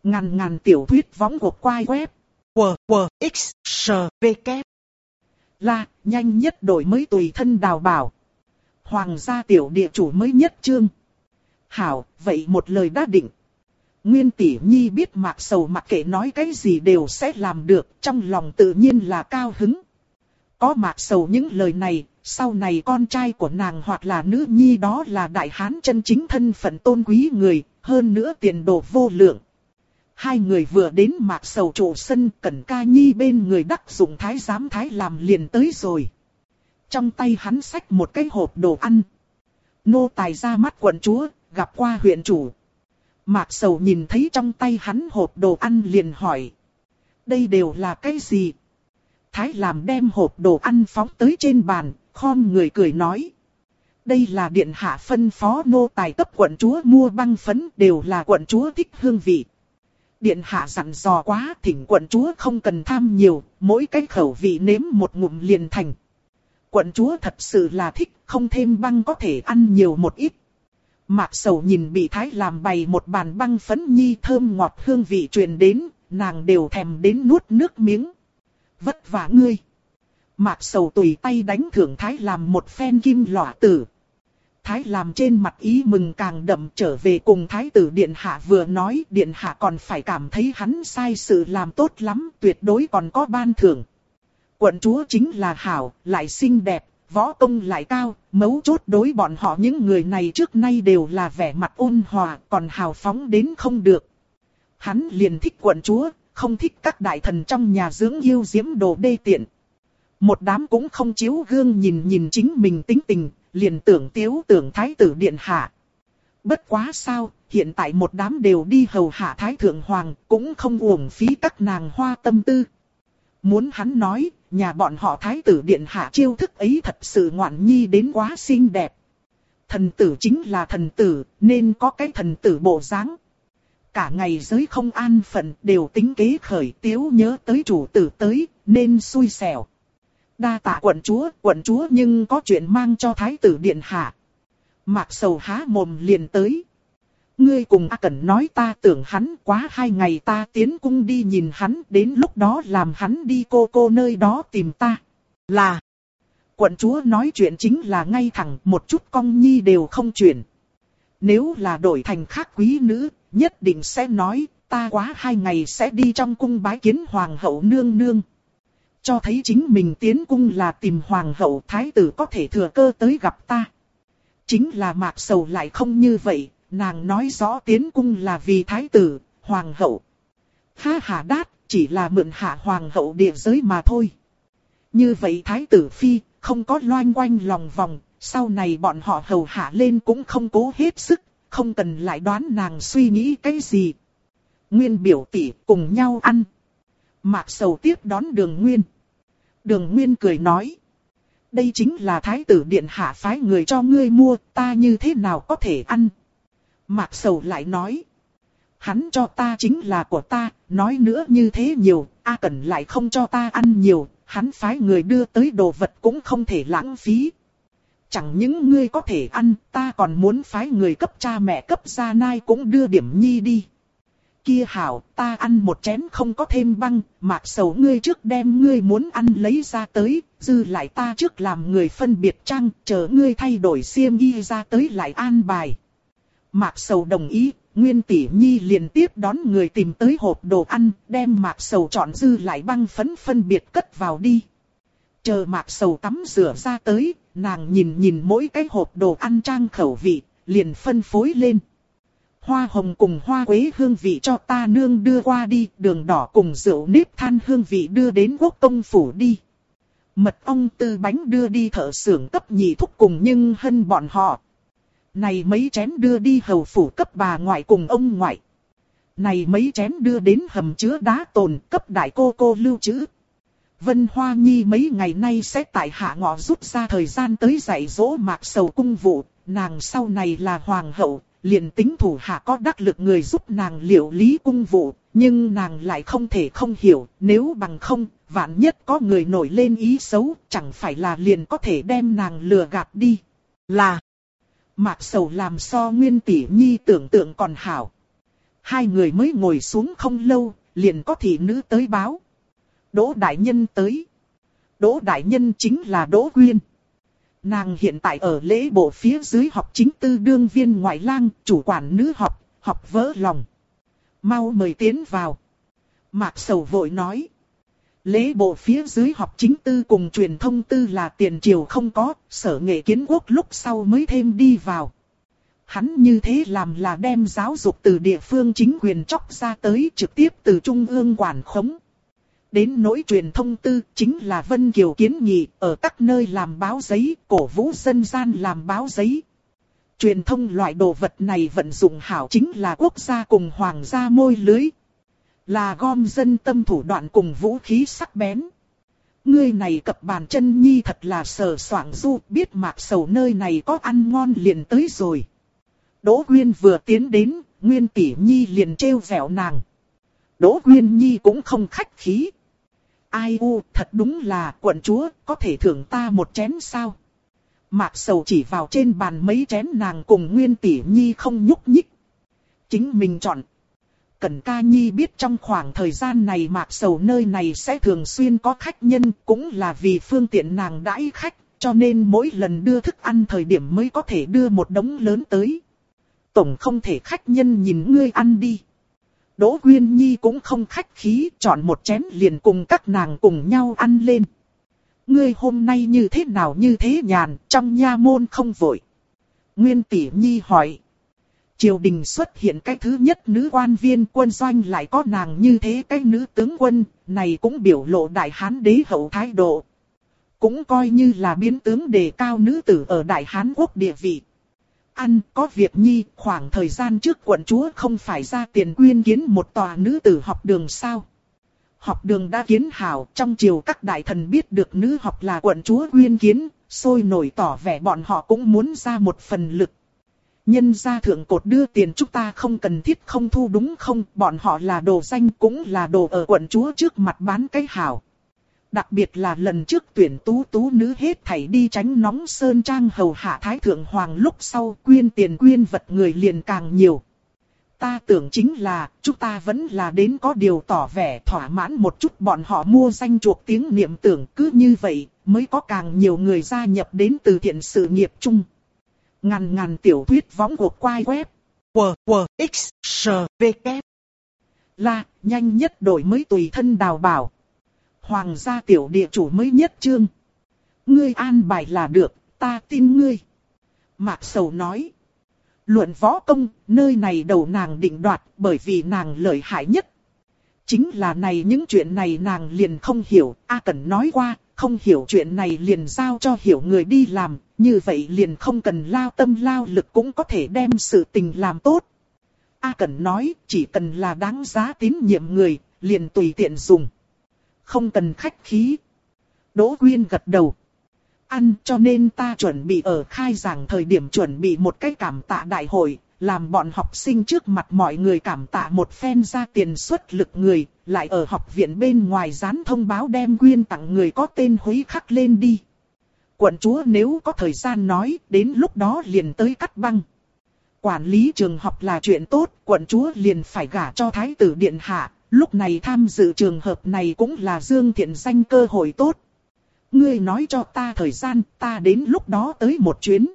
Ngàn ngàn tiểu thuyết võng của quai web. WWXSVK. Là, nhanh nhất đổi mới tùy thân đào bảo. Hoàng gia tiểu địa chủ mới nhất chương. Hảo, vậy một lời đã định. Nguyên tỷ nhi biết Mạc Sầu mặc kệ nói cái gì đều sẽ làm được, trong lòng tự nhiên là cao hứng. Có Mạc Sầu những lời này, sau này con trai của nàng hoặc là nữ nhi đó là đại hán chân chính thân phận tôn quý người, hơn nữa tiền đồ vô lượng. Hai người vừa đến Mạc Sầu trụ sân, Cẩn Ca Nhi bên người đắc dụng thái giám Thái làm liền tới rồi. Trong tay hắn xách một cái hộp đồ ăn. Nô tài ra mắt quận chúa, gặp qua huyện chủ. Mạc Sầu nhìn thấy trong tay hắn hộp đồ ăn liền hỏi. Đây đều là cái gì? Thái làm đem hộp đồ ăn phóng tới trên bàn, khom người cười nói. Đây là điện hạ phân phó nô tài cấp quận chúa mua băng phấn, đều là quận chúa thích hương vị. Điện hạ dặn dò quá, thỉnh quận chúa không cần tham nhiều, mỗi cái khẩu vị nếm một ngụm liền thành. Quận chúa thật sự là thích, không thêm băng có thể ăn nhiều một ít. Mạc Sầu nhìn bị Thái làm bày một bàn băng phấn nhi thơm ngọt hương vị truyền đến, nàng đều thèm đến nuốt nước miếng. Vất vả ngươi. Mạc Sầu tùy tay đánh thưởng Thái làm một phen kim lỏa tử. Thái làm trên mặt ý mừng càng đậm, trở về cùng Thái tử điện hạ vừa nói, điện hạ còn phải cảm thấy hắn sai sự làm tốt lắm, tuyệt đối còn có ban thưởng. Quận chúa chính là hảo, lại xinh đẹp, võ công lại cao, mấu chốt đối bọn họ những người này trước nay đều là vẻ mặt ôn hòa, còn hào phóng đến không được. Hắn liền thích quận chúa, không thích các đại thần trong nhà dưỡng yêu diễm đồ đê tiện. Một đám cũng không chiếu gương nhìn chính mình tính tình, liền tưởng Thái tử điện hạ. Bất quá sao, hiện tại một đám đều đi hầu hạ Thái thượng hoàng, cũng không uổng phí các nàng hoa tâm tư. Muốn hắn nói, nhà bọn họ Thái tử điện hạ chiêu thức ấy thật sự ngoạn nhi đến quá xinh đẹp. Thần tử chính là thần tử, nên có cái thần tử bộ dáng. Cả ngày giới không an phận đều tính kế khởi, tiếu nhớ tới chủ tử tới, nên xui xẻo. Đa tạ quận chúa nhưng có chuyện mang cho Thái tử điện hạ. Mạc Sầu há mồm liền tới. Ngươi cùng A Cẩn nói ta tưởng hắn quá 2 ngày ta tiến cung đi nhìn hắn, đến lúc đó làm hắn đi cô nơi đó tìm ta. Là. Quận chúa nói chuyện chính là ngay thẳng, một chút cong nhi đều không chuyển. Nếu là đổi thành khác quý nữ, nhất định sẽ nói, ta quá 2 ngày sẽ đi trong cung bái kiến hoàng hậu nương nương. Cho thấy chính mình tiến cung là tìm hoàng hậu, thái tử có thể thừa cơ tới gặp ta. Chính là Mạc Sầu lại không như vậy, nàng nói rõ tiến cung là vì thái tử, hoàng hậu. Ha ha đát, chỉ là mượn hạ hoàng hậu địa giới mà thôi. Như vậy thái tử phi, không có loanh quanh lòng vòng, sau này bọn họ hầu hạ lên cũng không cố hết sức, không cần lại đoán nàng suy nghĩ cái gì. Nguyên biểu tỷ cùng nhau ăn. Mạc Sầu tiếp đón Đường Nguyên. Đường Nguyên cười nói. Đây chính là thái tử điện hạ phái người cho ngươi mua, ta như thế nào có thể ăn. Mạc Sầu lại nói. Hắn cho ta chính là của ta, nói nữa như thế nhiều, A Cẩn lại không cho ta ăn nhiều, hắn phái người đưa tới đồ vật cũng không thể lãng phí. Chẳng những ngươi có thể ăn, ta còn muốn phái người cấp cha mẹ cấp gia nai cũng đưa điểm nhi đi. Kia hảo, ta ăn một chén không có thêm băng, Mạc Sầu ngươi trước đem ngươi muốn ăn lấy ra tới, dư lại ta trước làm người phân biệt trang, chờ ngươi thay đổi xiêm y ra tới lại an bài. Mạc Sầu đồng ý, Nguyên tỷ nhi liền tiếp đón người tìm tới hộp đồ ăn, đem Mạc Sầu chọn dư lại băng phấn phân biệt cất vào đi. Chờ Mạc Sầu tắm rửa ra tới, nàng nhìn mỗi cái hộp đồ ăn trang khẩu vị, liền phân phối lên. Hoa hồng cùng hoa quế hương vị cho ta nương đưa qua đi, đường đỏ cùng rượu nếp than hương vị đưa đến quốc công phủ đi. Mật ong tư bánh đưa đi thợ xưởng cấp nhị thúc cùng nhưng hân bọn họ. Này mấy chén đưa đi hầu phủ cấp bà ngoại cùng ông ngoại. Này mấy chén đưa đến hầm chứa đá tồn cấp đại cô lưu trữ. Vân Hoa Nhi mấy ngày nay sẽ tại hạ ngọ rút ra thời gian tới dạy dỗ Mạc Sầu cung vụ, nàng sau này là hoàng hậu, liền tính thủ hạ có đắc lực người giúp nàng liệu lý cung vụ, nhưng nàng lại không thể không hiểu, nếu bằng không, vạn nhất có người nổi lên ý xấu, chẳng phải là liền có thể đem nàng lừa gạt đi. Là Mạc Sầu làm so Nguyên tỷ nhi tưởng tượng còn hảo. Hai người mới ngồi xuống không lâu, liền có thị nữ tới báo. Đỗ đại nhân tới. Đỗ đại nhân chính là Đỗ Quyên. Nàng hiện tại ở lễ bộ phía dưới học chính tư đương viên ngoại lang, chủ quản nữ học, học vỡ lòng. Mau mời tiến vào. Mạc Sầu vội nói. Lễ bộ phía dưới học chính tư cùng truyền thông tư là tiền triều không có, Sở Nghệ Kiến Quốc lúc sau mới thêm đi vào. Hắn như thế làm là đem giáo dục từ địa phương chính quyền chóc ra tới trực tiếp từ trung ương quản khống. Đến nỗi truyền thông tư chính là Vân Kiều kiến nghị ở các nơi làm báo giấy, cổ vũ dân gian làm báo giấy. Truyền thông loại đồ vật này vận dụng hảo chính là quốc gia cùng hoàng gia môi lưới. Là gom dân tâm thủ đoạn cùng vũ khí sắc bén. Ngươi này cập bàn chân nhi thật là sờ soạng du, biết Mạc Sầu nơi này có ăn ngon liền tới rồi. Đỗ Quyên vừa tiến đến, Nguyên tỷ nhi liền trêu vẻo nàng. Đỗ Quyên nhi cũng không khách khí. Ai u, thật đúng là quận chúa, có thể thưởng ta một chén sao? Mạc Sầu chỉ vào trên bàn mấy chén nàng cùng Nguyên tỷ nhi không nhúc nhích. Chính mình chọn. Cẩn ca nhi biết trong khoảng thời gian này Mạc Sầu nơi này sẽ thường xuyên có khách nhân, cũng là vì phương tiện nàng đãi khách, cho nên mỗi lần đưa thức ăn thời điểm mới có thể đưa một đống lớn tới. Tổng không thể khách nhân nhìn ngươi ăn đi. Đỗ Quyên nhi cũng không khách khí, chọn một chén liền cùng các nàng cùng nhau ăn lên. Ngươi hôm nay như thế nào như thế nhàn, trong nha môn không vội. Nguyên tỷ nhi hỏi. Triều đình xuất hiện cái thứ nhất nữ quan viên quân doanh lại có nàng như thế cái nữ tướng quân, này cũng biểu lộ đại hán đế hậu thái độ. Cũng coi như là biến tướng đề cao nữ tử ở đại hán quốc địa vị. Ăn có việc nhi, khoảng thời gian trước quận chúa không phải ra tiền quyên kiến một tòa nữ tử học đường sao. Học đường đã kiến hảo, trong triều các đại thần biết được nữ học là quận chúa quyên kiến, sôi nổi tỏ vẻ bọn họ cũng muốn ra một phần lực. Nhân gia thượng cột đưa tiền chúng ta không cần thiết không thu đúng không, bọn họ là đồ danh cũng là đồ ở quận chúa trước mặt bán cái hảo. Đặc biệt là lần trước tuyển tú nữ hết thảy đi tránh nóng sơn trang hầu hạ thái thượng hoàng lúc sau quyên tiền quyên vật người liền càng nhiều. Ta tưởng chính là chúng ta vẫn là đến có điều tỏ vẻ thỏa mãn một chút bọn họ mua danh chuộc tiếng niệm tưởng, cứ như vậy mới có càng nhiều người gia nhập đến từ thiện sự nghiệp chung. Ngàn tiểu thuyết võng cuộc quay web. WWXSVK là nhanh nhất đổi mới tùy thân đào bảo. Hoàng gia tiểu địa chủ mới nhất chương. Ngươi an bài là được, ta tin ngươi. Mạc Sầu nói. Luận võ công, nơi này đầu nàng định đoạt bởi vì nàng lợi hại nhất. Chính là này những chuyện này nàng liền không hiểu, A Cẩn nói qua, không hiểu chuyện này liền giao cho hiểu người đi làm, như vậy liền không cần lao tâm lao lực cũng có thể đem sự tình làm tốt. A Cẩn nói, chỉ cần là đáng giá tín nhiệm người, liền tùy tiện dùng. Không cần khách khí. Đỗ Quyên gật đầu. Ăn cho nên ta chuẩn bị ở khai giảng thời điểm chuẩn bị một cái cảm tạ đại hội, làm bọn học sinh trước mặt mọi người cảm tạ một phen ra tiền xuất lực người, lại ở học viện bên ngoài dán thông báo đem quyên tặng người có tên hối khắc lên đi. Quận chúa nếu có thời gian nói, đến lúc đó liền tới cắt băng. Quản lý trường học là chuyện tốt, quận chúa liền phải gả cho thái tử điện hạ, lúc này tham dự trường hợp này cũng là dương thiện danh cơ hội tốt. Ngươi nói cho ta thời gian, ta đến lúc đó tới một chuyến.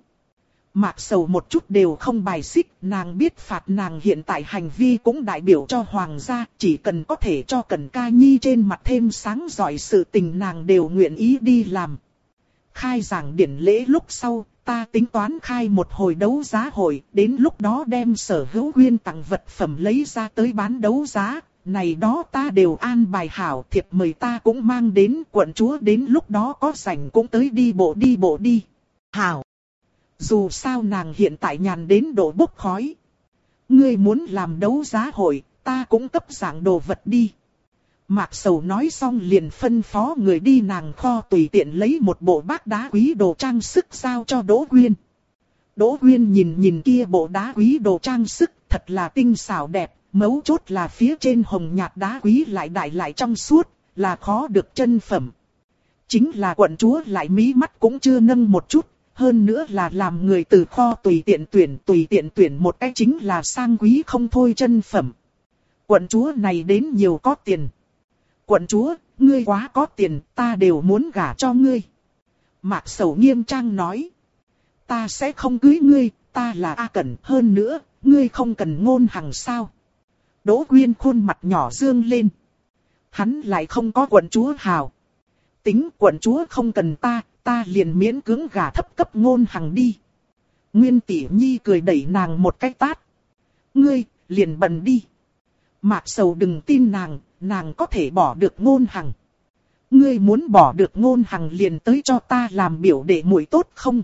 Mạc Sầu một chút đều không bài xích, nàng biết phạt nàng hiện tại hành vi cũng đại biểu cho hoàng gia, chỉ cần có thể cho Cẩn Ca Nhi trên mặt thêm sáng giỏi sự tình nàng đều nguyện ý đi làm. Khai giảng điển lễ lúc sau, ta tính toán khai một hồi đấu giá hội, đến lúc đó đem sở hữu quyên tặng vật phẩm lấy ra tới bán đấu giá. Này đó ta đều an bài hảo, thiệp mời ta cũng mang đến, quận chúa đến lúc đó có rảnh cũng tới đi bộ đi. Hảo. Dù sao nàng hiện tại nhàn đến độ bốc khói. Ngươi muốn làm đấu giá hội, ta cũng cấp dạng đồ vật đi. Mạc Sầu nói xong liền phân phó người đi nàng kho tùy tiện lấy một bộ bát đá quý đồ trang sức giao cho Đỗ Quyên. Đỗ Quyên nhìn kia bộ đá quý đồ trang sức thật là tinh xảo đẹp. Mấu chốt là phía trên hồng nhạt đá quý lại đại lại trong suốt, là khó được chân phẩm. Chính là quận chúa lại mí mắt cũng chưa nâng một chút, hơn nữa là làm người từ kho tùy tiện tuyển một cái chính là sang quý không thôi chân phẩm. quận chúa này đến nhiều có tiền. Quận chúa, ngươi quá có tiền, ta đều muốn gả cho ngươi. Mạc Sầu nghiêm trang nói. Ta sẽ không cưới ngươi, ta là A Cẩn, hơn nữa, ngươi không cần Ngôn Hằng sao? Đỗ Quyên khuôn mặt nhỏ dương lên. Hắn lại không có quận chúa hào. Tính quận chúa không cần ta liền miễn cưỡng gả thấp cấp Ngôn Hằng đi. Nguyên Tỷ Nhi cười đẩy nàng một cái tát. Ngươi, liền bần đi. Mạc Sầu đừng tin nàng có thể bỏ được Ngôn Hằng. Ngươi muốn bỏ được Ngôn Hằng liền tới cho ta làm biểu đệ muội tốt không?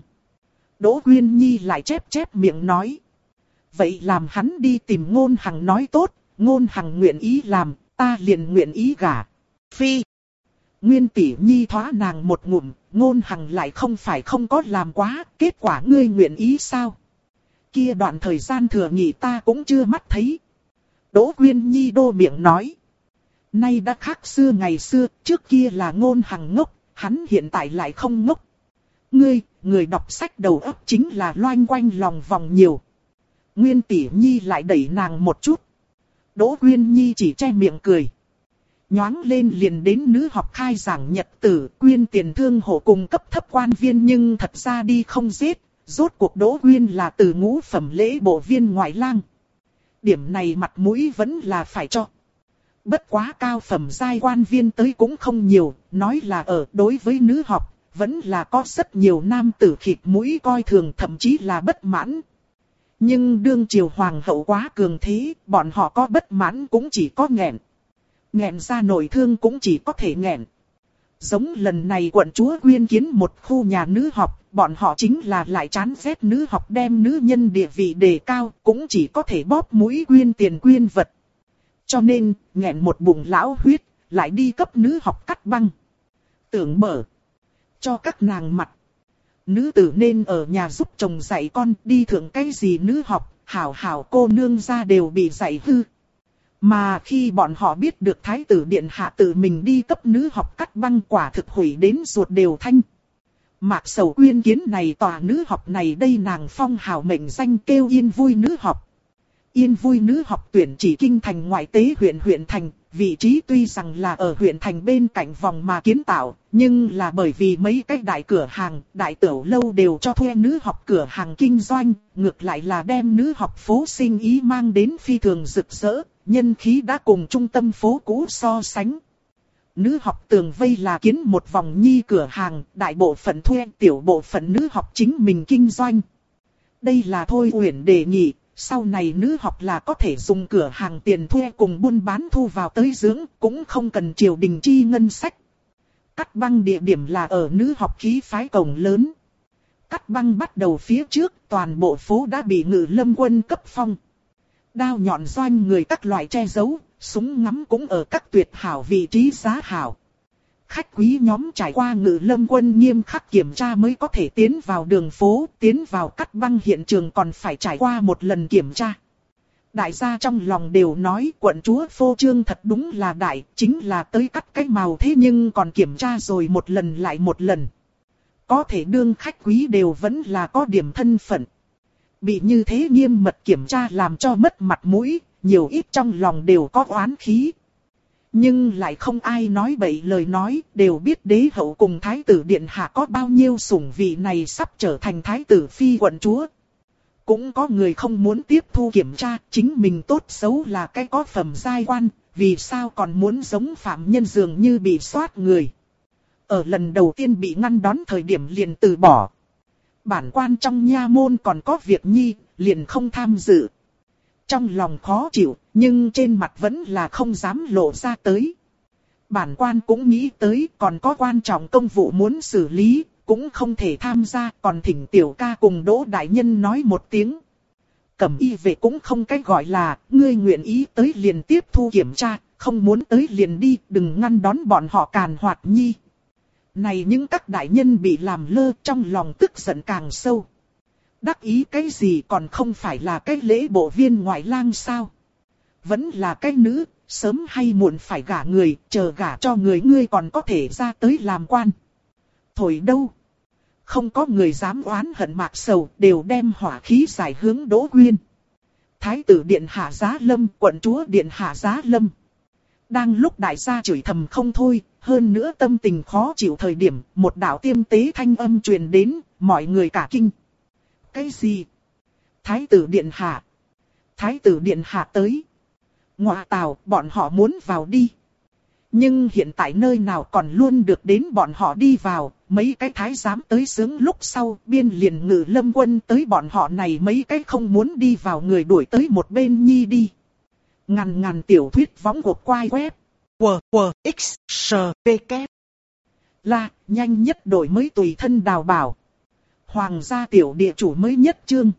Đỗ Quyên Nhi lại chép miệng nói. Vậy làm hắn đi tìm Ngôn Hằng nói tốt, Ngôn Hằng nguyện ý làm, ta liền nguyện ý gả. Phi. Nguyên Tỷ Nhi thoá nàng một ngụm, Ngôn Hằng lại không phải không có làm quá, kết quả ngươi nguyện ý sao? Kia đoạn thời gian thừa nghỉ ta cũng chưa mắt thấy. Đỗ Quyên Nhi đô miệng nói. Nay đã khác xưa ngày xưa, trước kia là Ngôn Hằng ngốc, hắn hiện tại lại không ngốc. Ngươi, người đọc sách đầu óc chính là loanh quanh lòng vòng nhiều. Nguyên Tỷ Nhi lại đẩy nàng một chút. Đỗ Quyên Nhi chỉ che miệng cười. Nhoáng lên liền đến nữ học khai giảng nhật tử, quyên tiền thương hộ cùng cấp thấp quan viên nhưng thật ra đi không giết. Rốt cuộc Đỗ Quyên là từ ngũ phẩm lễ bộ viên ngoại lang. Điểm này mặt mũi vẫn là phải cho. Bất quá cao phẩm giai quan viên tới cũng không nhiều, nói là ở đối với nữ học, vẫn là có rất nhiều nam tử khịt mũi coi thường thậm chí là bất mãn. Nhưng đương triều hoàng hậu quá cường thế, bọn họ có bất mãn cũng chỉ có nghẹn. Nghẹn ra nội thương cũng chỉ có thể nghẹn. Giống lần này quận chúa quyên kiến một khu nhà nữ học, bọn họ chính là lại chán ghét nữ học đem nữ nhân địa vị đề cao, cũng chỉ có thể bóp mũi quyên tiền quyên vật. Cho nên, nghẹn một bụng lão huyết, lại đi cấp nữ học cắt băng. Tưởng mở. Cho các nàng mặt. Nữ tử nên ở nhà giúp chồng dạy con, đi thượng cái gì nữ học, hảo cô nương ra đều bị dạy hư. Mà khi bọn họ biết được thái tử điện hạ tự mình đi cấp nữ học cắt băng, quả thực hủy đến ruột đều thanh. Mạc Sầu quyên kiến này tòa nữ học này đây nàng phong hào mệnh danh kêu Yên Vui nữ học. Yên Vui nữ học tuyển chỉ kinh thành ngoại tế huyện thành, vị trí tuy rằng là ở huyện thành bên cạnh vòng mà kiến tạo, nhưng là bởi vì mấy cái đại cửa hàng, đại tiểu lâu đều cho thuê nữ học cửa hàng kinh doanh, ngược lại là đem nữ học phố sinh ý mang đến phi thường rực rỡ, nhân khí đã cùng trung tâm phố cũ so sánh. Nữ học tường vây là kiến một vòng nhi cửa hàng, đại bộ phận thuê, tiểu bộ phận nữ học chính mình kinh doanh. Đây là Thôi Uyển đề nghị. Sau này nữ học là có thể dùng cửa hàng tiền thuê cùng buôn bán thu vào tới dưỡng, cũng không cần triều đình chi ngân sách. Cắt băng địa điểm là ở nữ học khí phái cổng lớn. Cắt băng bắt đầu phía trước, toàn bộ phố đã bị Ngự Lâm quân cấp phong. Đao nhọn doanh người các loại che giấu, súng ngắm cũng ở các tuyệt hảo vị trí giá hảo. Khách quý nhóm trải qua Ngự Lâm quân nghiêm khắc kiểm tra mới có thể tiến vào đường phố, tiến vào cắt băng hiện trường còn phải trải qua một lần kiểm tra. Đại gia trong lòng đều nói quận chúa phô trương thật đúng là đại, chính là tới cắt cái màu thế nhưng còn kiểm tra rồi một lần lại một lần. Có thể đương khách quý đều vẫn là có điểm thân phận. Bị như thế nghiêm mật kiểm tra làm cho mất mặt mũi, nhiều ít trong lòng đều có oán khí. Nhưng lại không ai nói bậy lời nói, đều biết đế hậu cùng thái tử điện hạ có bao nhiêu sủng vị này sắp trở thành thái tử phi quận chúa. Cũng có người không muốn tiếp thu kiểm tra, chính mình tốt xấu là cái có phẩm giai quan, vì sao còn muốn giống phạm nhân dường như bị soát người. Ở lần đầu tiên bị ngăn đón thời điểm liền từ bỏ. Bản quan trong nha môn còn có việc nhi, liền không tham dự. Trong lòng khó chịu, nhưng trên mặt vẫn là không dám lộ ra tới. Bản quan cũng nghĩ tới còn có quan trọng công vụ muốn xử lý, cũng không thể tham gia, còn thỉnh tiểu ca cùng Đỗ đại nhân nói một tiếng. Cẩm y vệ cũng không cách gọi là, ngươi nguyện ý tới liền tiếp thu kiểm tra, không muốn tới liền đi, đừng ngăn đón bọn họ càn hoạt nhi. Này những các đại nhân bị làm lơ, trong lòng tức giận càng sâu. Đắc ý cái gì còn không phải là cái lễ bộ viên ngoại lang sao? Vẫn là cái nữ, sớm hay muộn phải gả người, chờ gả cho người ngươi còn có thể ra tới làm quan. Thổi đâu? Không có người dám oán hận Mạc Sầu, đều đem hỏa khí giải hướng Đỗ Quyên. Thái tử điện hạ giá lâm, quận chúa điện hạ giá lâm. Đang lúc đại gia chửi thầm không thôi, hơn nữa tâm tình khó chịu thời điểm, một đạo tiêm tế thanh âm truyền đến, mọi người cả kinh. Cái gì? Thái tử điện hạ. Thái tử điện hạ tới. Ngọa tào, bọn họ muốn vào đi. Nhưng hiện tại nơi nào còn luôn được đến bọn họ đi vào, mấy cái thái giám tới sướng lúc sau, biên liền ngự lâm quân tới bọn họ này mấy cái không muốn đi vào người đuổi tới một bên nhi đi. Ngàn tiểu thuyết võng cuộc quay web. W, X, S, P, K. Là, nhanh nhất đổi mới tùy thân đào bảo. Hoàng gia tiểu địa chủ mới nhất chương.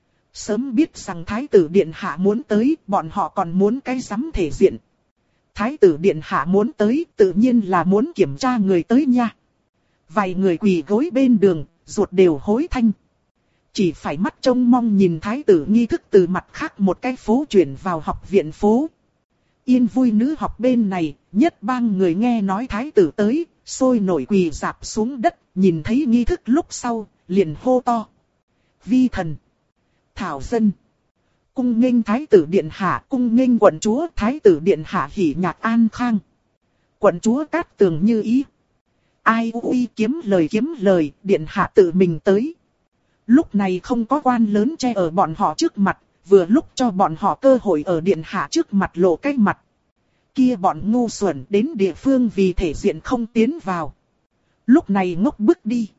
Sớm biết rằng thái tử điện hạ muốn tới, bọn họ còn muốn cái rắm thể diện. Thái tử điện hạ muốn tới, tự nhiên là muốn kiểm tra người tới nha. Vài người quỳ gối bên đường, ruột đều hối thanh. Chỉ phải mắt trông mong nhìn thái tử nghi thức từ mặt khác một cái phố chuyển vào học viện phố. Yên vui nữ học bên này, nhất bang người nghe nói thái tử tới, sôi nổi quỳ rạp xuống đất, nhìn thấy nghi thức lúc sau, liền hô to. Vi thần, thảo dân, cung nghênh thái tử điện hạ, cung nghênh quận chúa thái tử điện hạ hỉ nhạc an khang. Quận chúa cát tường như ý. Ai ui kiếm lời, điện hạ tự mình tới. Lúc này không có quan lớn che ở bọn họ trước mặt, vừa lúc cho bọn họ cơ hội ở điện hạ trước mặt lộ cái mặt. Kia bọn ngu xuẩn đến địa phương vì thể diện không tiến vào. Lúc này ngốc bước đi.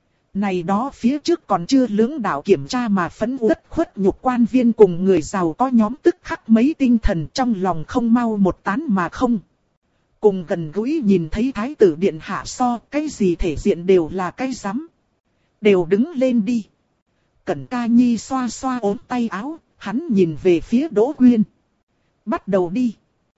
Này đó phía trước còn chưa lưỡng đạo kiểm tra mà phẫn uất khuất nhục quan viên cùng người giàu có nhóm tức khắc mấy tinh thần trong lòng không mau một tán mà không. Cùng gần gũi nhìn thấy thái tử điện hạ so, cái gì thể diện đều là cái rắm. Đều đứng lên đi. Cẩn Ca Nhi xoa xoa ốm tay áo, hắn nhìn về phía Đỗ Quyên. Bắt đầu đi.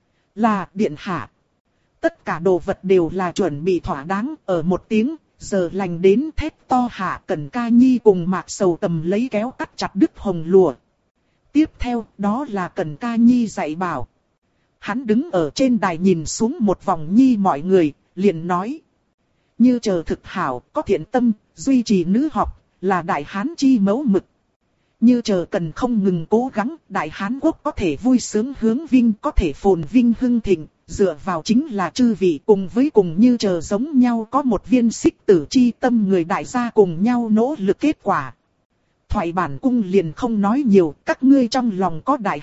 Là điện hạ. Tất cả đồ vật đều là chuẩn bị thỏa đáng, ở một tiếng, giờ lành đến thét to hạ. Cẩn Ca Nhi cùng Mạc Sầu cầm lấy kéo cắt chặt đứt hồng lụa. Tiếp theo, đó là Cẩn Ca Nhi dạy bảo. Hắn đứng ở trên đài nhìn xuống một vòng nhi mọi người, liền nói. Như chờ thực hảo, có thiện tâm, duy trì nữ học, là đại hán chi mẫu mực. Như chờ cần không ngừng cố gắng, đại hán quốc có thể vui sướng hướng vinh, có thể phồn vinh hưng thịnh, dựa vào chính là chư vị cùng với cùng như chờ giống nhau có một viên xích tử chi tâm người đại gia cùng nhau nỗ lực kết quả. Thoại bản cung liền không nói nhiều, các ngươi trong lòng có đại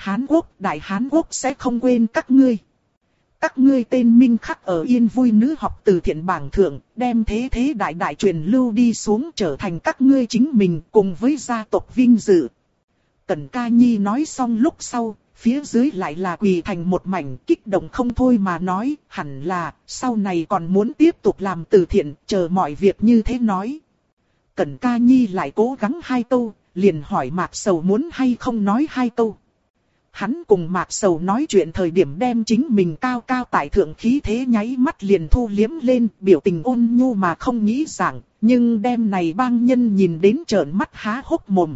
hán quốc sẽ không quên các ngươi. Các ngươi tên minh khắc ở yên vui nữ học từ thiện bảng thượng, đem thế đại truyền lưu đi xuống trở thành các ngươi chính mình cùng với gia tộc vinh dự. Cẩn Ca Nhi nói xong lúc sau, phía dưới lại là quỳ thành một mảnh kích động không thôi mà nói, hẳn là, sau này còn muốn tiếp tục làm từ thiện, chờ mọi việc như thế nói. Cẩn Ca Nhi lại cố gắng hai câu, liền hỏi Mạc Sầu muốn hay không nói hai câu. Hắn cùng Mạc Sầu nói chuyện thời điểm đem chính mình cao cao tại thượng khí thế nháy mắt liền thu liếm lên, biểu tình ôn nhu mà không nghĩ rằng, nhưng đem này bang nhân nhìn đến trợn mắt há hốc mồm.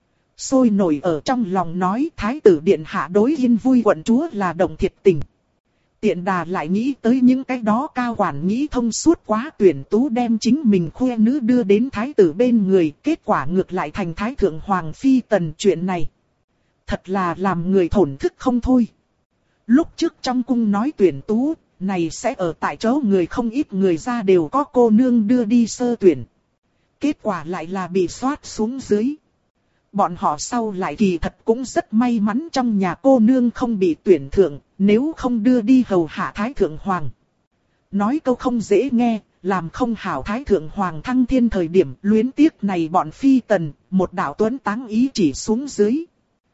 Sôi nổi ở trong lòng nói thái tử điện hạ đối yên vui quận chúa là đồng thiệt tình. Tiện đà lại nghĩ tới những cái đó cao quản nghĩ thông suốt quá tuyển tú đem chính mình khoe nữ đưa đến thái tử bên người, kết quả ngược lại thành thái thượng hoàng phi tần chuyện này. Thật là làm người thổn thức không thôi. Lúc trước trong cung nói tuyển tú, này sẽ ở tại chỗ người không ít người ra đều có cô nương đưa đi sơ tuyển. Kết quả lại là bị soát xuống dưới. Bọn họ sau lại kỳ thật cũng rất may mắn trong nhà cô nương không bị tuyển thượng, nếu không đưa đi hầu hạ thái thượng hoàng. Nói câu không dễ nghe, làm không hảo thái thượng hoàng thăng thiên thời điểm luyến tiếc này bọn phi tần, một đạo tuấn táng ý chỉ xuống dưới.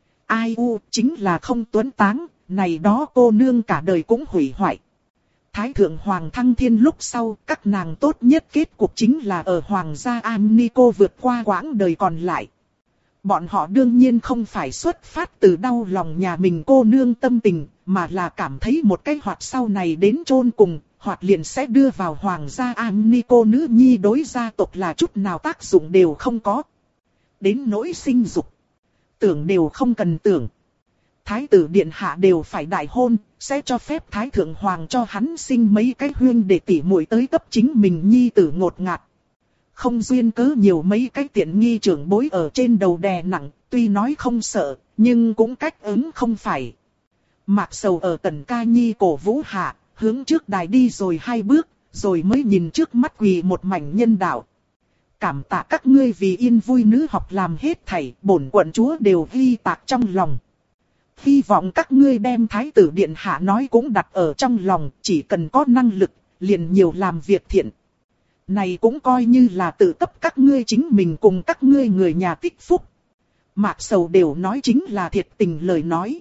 Ai u, chính là không tuấn táng, này đó cô nương cả đời cũng hủy hoại. Thái thượng hoàng thăng thiên lúc sau, các nàng tốt nhất kết cục chính là ở hoàng gia An Ni cô vượt qua quãng đời còn lại. Bọn họ đương nhiên không phải xuất phát từ đau lòng nhà mình cô nương tâm tình, mà là cảm thấy một cái hoạt sau này đến chôn cùng, hoạt liền sẽ đưa vào hoàng gia An Ni cô nữ nhi đối gia tộc là chút nào tác dụng đều không có. Đến nỗi sinh dục. Tưởng đều không cần tưởng. Thái tử điện hạ đều phải đại hôn, sẽ cho phép thái thượng hoàng cho hắn sinh mấy cái huyên để tỉ muội tới cấp chính mình nhi tử ngột ngạt. Không duyên cớ nhiều mấy cái tiện nghi trưởng bối ở trên đầu đè nặng, tuy nói không sợ, nhưng cũng cách ứng không phải. Mạc Sầu ở Cẩn Ca Nhi cổ vũ hạ, hướng trước đài đi rồi 2 bước, rồi mới nhìn trước mắt quỳ một mảnh nhân đạo. Cảm tạ các ngươi vì yên vui nữ học làm hết thảy, bổn quận chúa đều ghi tạc trong lòng. Hy vọng các ngươi đem thái tử điện hạ nói cũng đặt ở trong lòng, chỉ cần có năng lực, liền nhiều làm việc thiện. Này cũng coi như là tự cấp các ngươi chính mình cùng các ngươi người nhà tích phúc. Mạc Sầu đều nói chính là thiệt tình lời nói.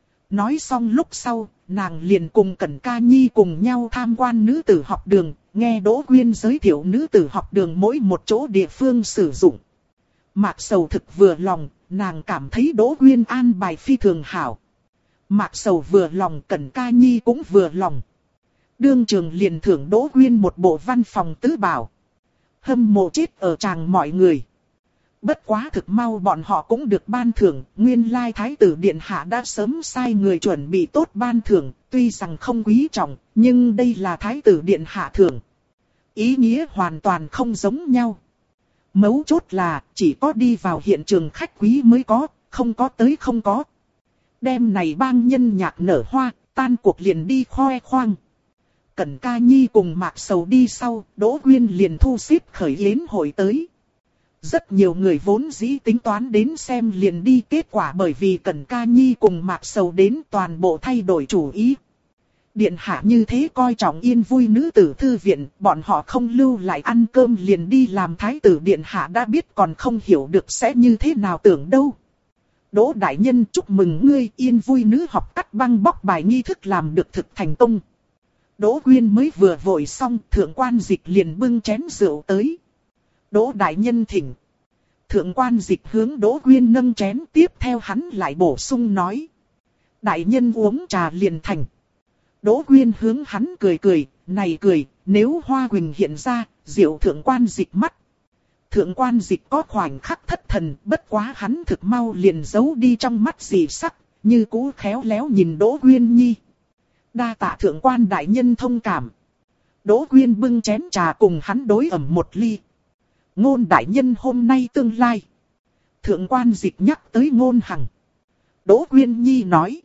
Nói xong lúc sau, nàng liền cùng Cẩn Ca Nhi cùng nhau tham quan nữ tử học đường, nghe Đỗ Quyên giới thiệu nữ tử học đường mỗi một chỗ địa phương sử dụng. Mạc Sầu thực vừa lòng, nàng cảm thấy Đỗ Quyên an bài phi thường hảo. Mạc Sầu vừa lòng, Cẩn Ca Nhi cũng vừa lòng. Đương trường liền thưởng Đỗ Quyên một bộ văn phòng tứ bảo. Hâm mộ chết ở tràng mọi người. Bất quá thực mau bọn họ cũng được ban thưởng, nguyên lai thái tử điện hạ đã sớm sai người chuẩn bị tốt ban thưởng, tuy rằng không quý trọng, nhưng đây là thái tử điện hạ thưởng. Ý nghĩa hoàn toàn không giống nhau. Mấu chốt là chỉ có đi vào hiện trường khách quý mới có, không có tới không có. Đêm này bang nhân nhạc nở hoa, tan cuộc liền đi khoe khoang. Cẩn Ca Nhi cùng Mạc Sầu đi sau, Đỗ Quyên liền thu xếp khởi yến hội tới. Rất nhiều người vốn dĩ tính toán đến xem liền đi, kết quả bởi vì Cẩn Ca Nhi cùng Mạc Sầu đến toàn bộ thay đổi chủ ý. Điện hạ như thế coi trọng yên vui nữ tử thư viện, bọn họ không lưu lại ăn cơm liền đi làm thái tử điện hạ đã biết còn không hiểu được sẽ như thế nào tưởng đâu. Đỗ đại nhân chúc mừng ngươi, yên vui nữ học cắt băng bóc bài nghi thức làm được thực thành công. Đỗ Quyên mới vừa vội xong, thượng quan dịch liền bưng chén rượu tới. Đỗ đại nhân thỉnh. Thượng quan dịch hướng Đỗ Quyên nâng chén, tiếp theo hắn lại bổ sung nói. Đại nhân uống trà liền thành. Đỗ Quyên hướng hắn cười cười, này cười, nếu Hoa Quỳnh hiện ra, diệu thượng quan dịch mắt. Thượng quan dịch có khoảnh khắc thất thần, bất quá hắn thực mau liền giấu đi trong mắt dị sắc, như cũ khéo léo nhìn Đỗ Quyên Nhi. Đa tạ thượng quan đại nhân thông cảm. Đỗ Quyên bưng chén trà cùng hắn đối ẩm một ly. Ngôn đại nhân hôm nay tương lai. Thượng quan dịch nhắc tới Ngôn Hằng. Đỗ Quyên Nhi nói.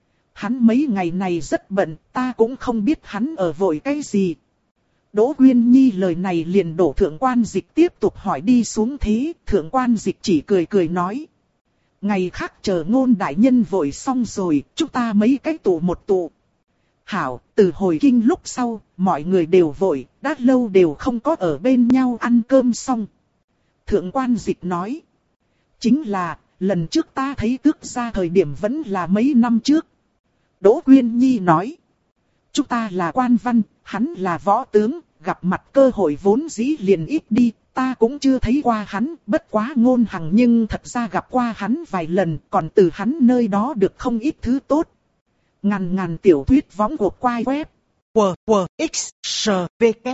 Hắn mấy ngày này rất bận, ta cũng không biết hắn ở vội cái gì. Đỗ Quyên Nhi lời này liền đổ thượng quan dịch tiếp tục hỏi đi xuống thế, thượng quan dịch chỉ cười cười nói. Ngày khác chờ Ngôn đại nhân vội xong rồi, chúng ta mấy cái tụ một tụ. Hảo, từ hồi kinh lúc sau, mọi người đều vội, đã lâu đều không có ở bên nhau ăn cơm xong. Thượng quan dịch nói. Chính là, lần trước ta thấy tước gia thời điểm vẫn là mấy năm trước. Đỗ Quyên Nhi nói. Chúng ta là quan văn, hắn là võ tướng, gặp mặt cơ hội vốn dĩ liền ít đi, ta cũng chưa thấy qua hắn, bất quá Ngôn Hằng nhưng thật ra gặp qua hắn vài lần, còn từ hắn nơi đó được không ít thứ tốt. Ngàn tiểu thuyết võng của quai web. X, S, V, K.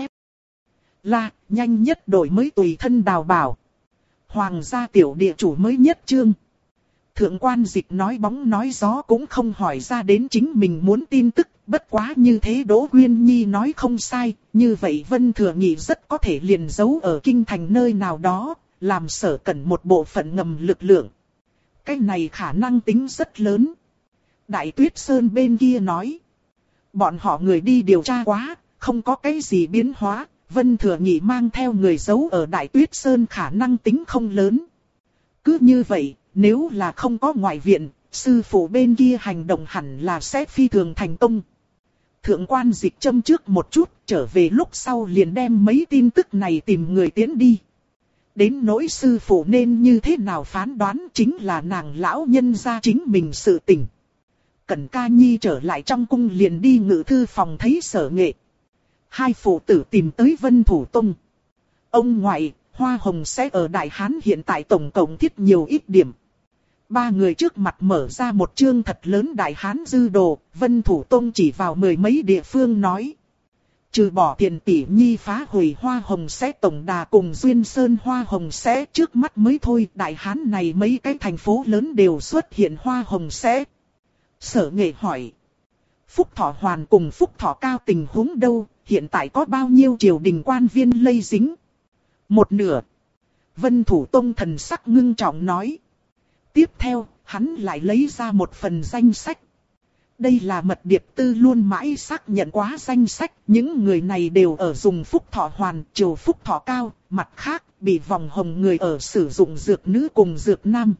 Là, nhanh nhất đổi mới tùy thân đào bảo. Hoàng gia tiểu địa chủ mới nhất chương. Thượng quan dịch nói bóng nói gió cũng không hỏi ra đến chính mình muốn tin tức, bất quá như thế Đỗ Quyên Nhi nói không sai, như vậy Vân Thừa Nghị rất có thể liền giấu ở kinh thành nơi nào đó, làm Sở Cẩn một bộ phận ngầm lực lượng. Cái này khả năng tính rất lớn. Đại Tuyết Sơn bên kia nói. Bọn họ người đi điều tra quá, không có cái gì biến hóa, Vân Thừa Nghị mang theo người giấu ở Đại Tuyết Sơn khả năng tính không lớn. Cứ như vậy, nếu là không có ngoại viện, sư phụ bên kia hành động hẳn là sẽ phi thường thành công. Thượng quan dịch châm trước một chút, trở về lúc sau liền đem mấy tin tức này tìm người tiến đi. Đến nỗi sư phụ nên như thế nào phán đoán chính là nàng lão nhân gia chính mình sự tình. Cẩn Ca Nhi trở lại trong cung liền đi ngự thư phòng thấy Sở Nghệ. Hai phụ tử tìm tới Vân Thủ Tông. Ông ngoại, Hoa Hồng sẽ ở Đại Hán hiện tại tổng cộng thiết nhiều ít điểm. Ba người trước mặt mở ra một chương thật lớn Đại Hán dư đồ, Vân Thủ Tông chỉ vào mười mấy địa phương nói. Trừ bỏ Tiền Tỷ Nhi phá hủy Hoa Hồng sẽ tổng đà cùng Duyên Sơn Hoa Hồng sẽ trước mắt mới thôi. Đại Hán này mấy cái thành phố lớn đều xuất hiện Hoa Hồng sẽ. Sở Nghệ hỏi. Phúc Thọ Hoàn cùng Phúc Thọ Cao tình huống đâu, hiện tại có bao nhiêu triều đình quan viên lây dính? Một nửa. Vân Thủ Tông thần sắc ngưng trọng nói. Tiếp theo, hắn lại lấy ra một phần danh sách. Đây là Mật Điệp Tư luôn mãi xác nhận quá danh sách, những người này đều ở dùng phúc thọ hoàn, chiều phúc thọ cao, mặt khác, bị vòng hồng người ở sử dụng dược nữ cùng dược nam.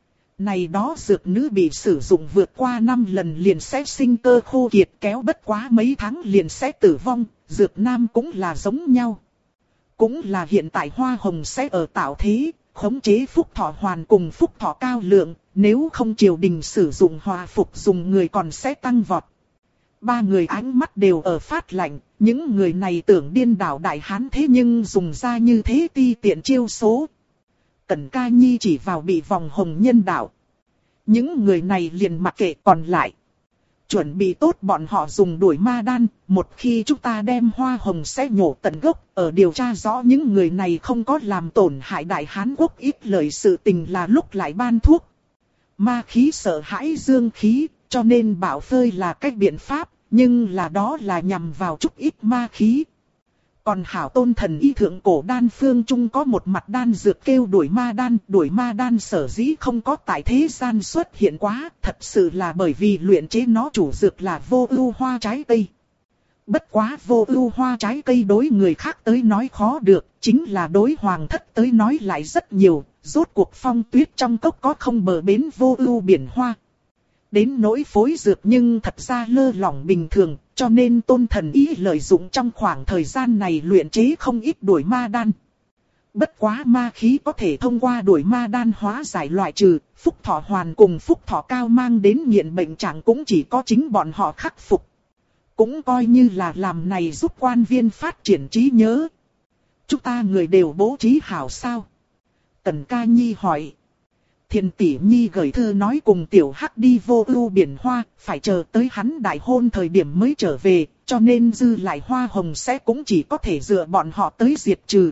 Này đó dược nữ bị sử dụng vượt qua 5 lần liền sẽ sinh cơ khô kiệt, kéo bất quá mấy tháng liền sẽ tử vong, dược nam cũng là giống nhau. Cũng là hiện tại hoa hồng sẽ ở tạo thế, khống chế phúc thọ hoàn cùng phúc thọ cao lượng, nếu không triều đình sử dụng hòa phục dùng người còn sẽ tăng vọt. Ba người ánh mắt đều ở phát lạnh, những người này tưởng điên đảo Đại Hán thế nhưng dùng ra như thế ti tiện chiêu số. Cẩn Ca Nhi chỉ vào bị vòng hồng nhân đạo. Những người này liền mặc kệ còn lại. Chuẩn bị tốt bọn họ dùng đuổi ma đan, một khi chúng ta đem hoa hồng sẽ nhổ tận gốc, ở điều tra rõ những người này không có làm tổn hại Đại Hán quốc ít lời sự tình là lúc lại ban thuốc. Ma khí sợ hãi dương khí, cho nên bảo phơi là cách biện pháp, nhưng là đó là nhằm vào chút ít ma khí. Còn hảo Tôn thần y thượng cổ đan phương trung có một mặt đan dược kêu đuổi ma đan sở dĩ không có tại thế gian xuất hiện quá, thật sự là bởi vì luyện chế nó chủ dược là vô ưu hoa trái cây. Bất quá vô ưu hoa trái cây đối người khác tới nói khó được, chính là đối hoàng thất tới nói lại rất nhiều, rốt cuộc phong tuyết trong cốc có không bờ bến vô ưu biển hoa. Đến nỗi phối dược nhưng thật ra lơ lỏng bình thường, cho nên Tôn thần ý lợi dụng trong khoảng thời gian này luyện chế không ít đuổi ma đan. Bất quá ma khí có thể thông qua đuổi ma đan hóa giải loại trừ, phúc thọ hoàn cùng phúc thọ cao mang đến nghiện bệnh trạng cũng chỉ có chính bọn họ khắc phục. Cũng coi như là làm này giúp quan viên phát triển trí nhớ. Chúng ta người đều bố trí hảo sao? Cẩn Ca Nhi hỏi. Thiên tỷ nhi gửi thư nói cùng tiểu hắc đi vô ưu biển hoa, phải chờ tới hắn đại hôn thời điểm mới trở về, cho nên dư lại hoa hồng sẽ cũng chỉ có thể dựa bọn họ tới diệt trừ.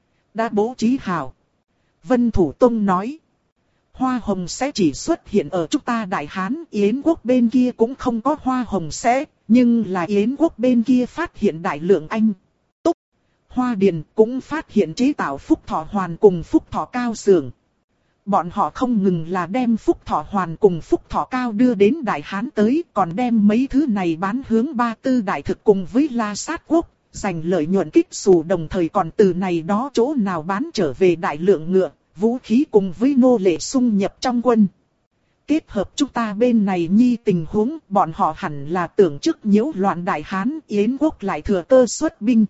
Đã bố trí hảo. Vân Thủ Tông nói. Hoa hồng sẽ chỉ xuất hiện ở chúng ta Đại Hán, Yến quốc bên kia cũng không có hoa hồng sẽ, nhưng là Yến quốc bên kia phát hiện đại lượng Anh, Túc, Hoa Điền cũng phát hiện chế tạo phúc thọ hoàn cùng phúc thọ cao xưởng. Bọn họ không ngừng là đem phúc thọ hoàn cùng phúc thọ cao đưa đến Đại Hán tới, còn đem mấy thứ này bán hướng Ba Tư Đại Thực cùng với La Sát Quốc, giành lợi nhuận kích xù, đồng thời còn từ này đó chỗ nào bán trở về đại lượng ngựa, vũ khí cùng với nô lệ xung nhập trong quân. Kết hợp chúng ta bên này nhi tình huống, bọn họ hẳn là tưởng trước nhiễu loạn Đại Hán, Yến quốc lại thừa cơ xuất binh.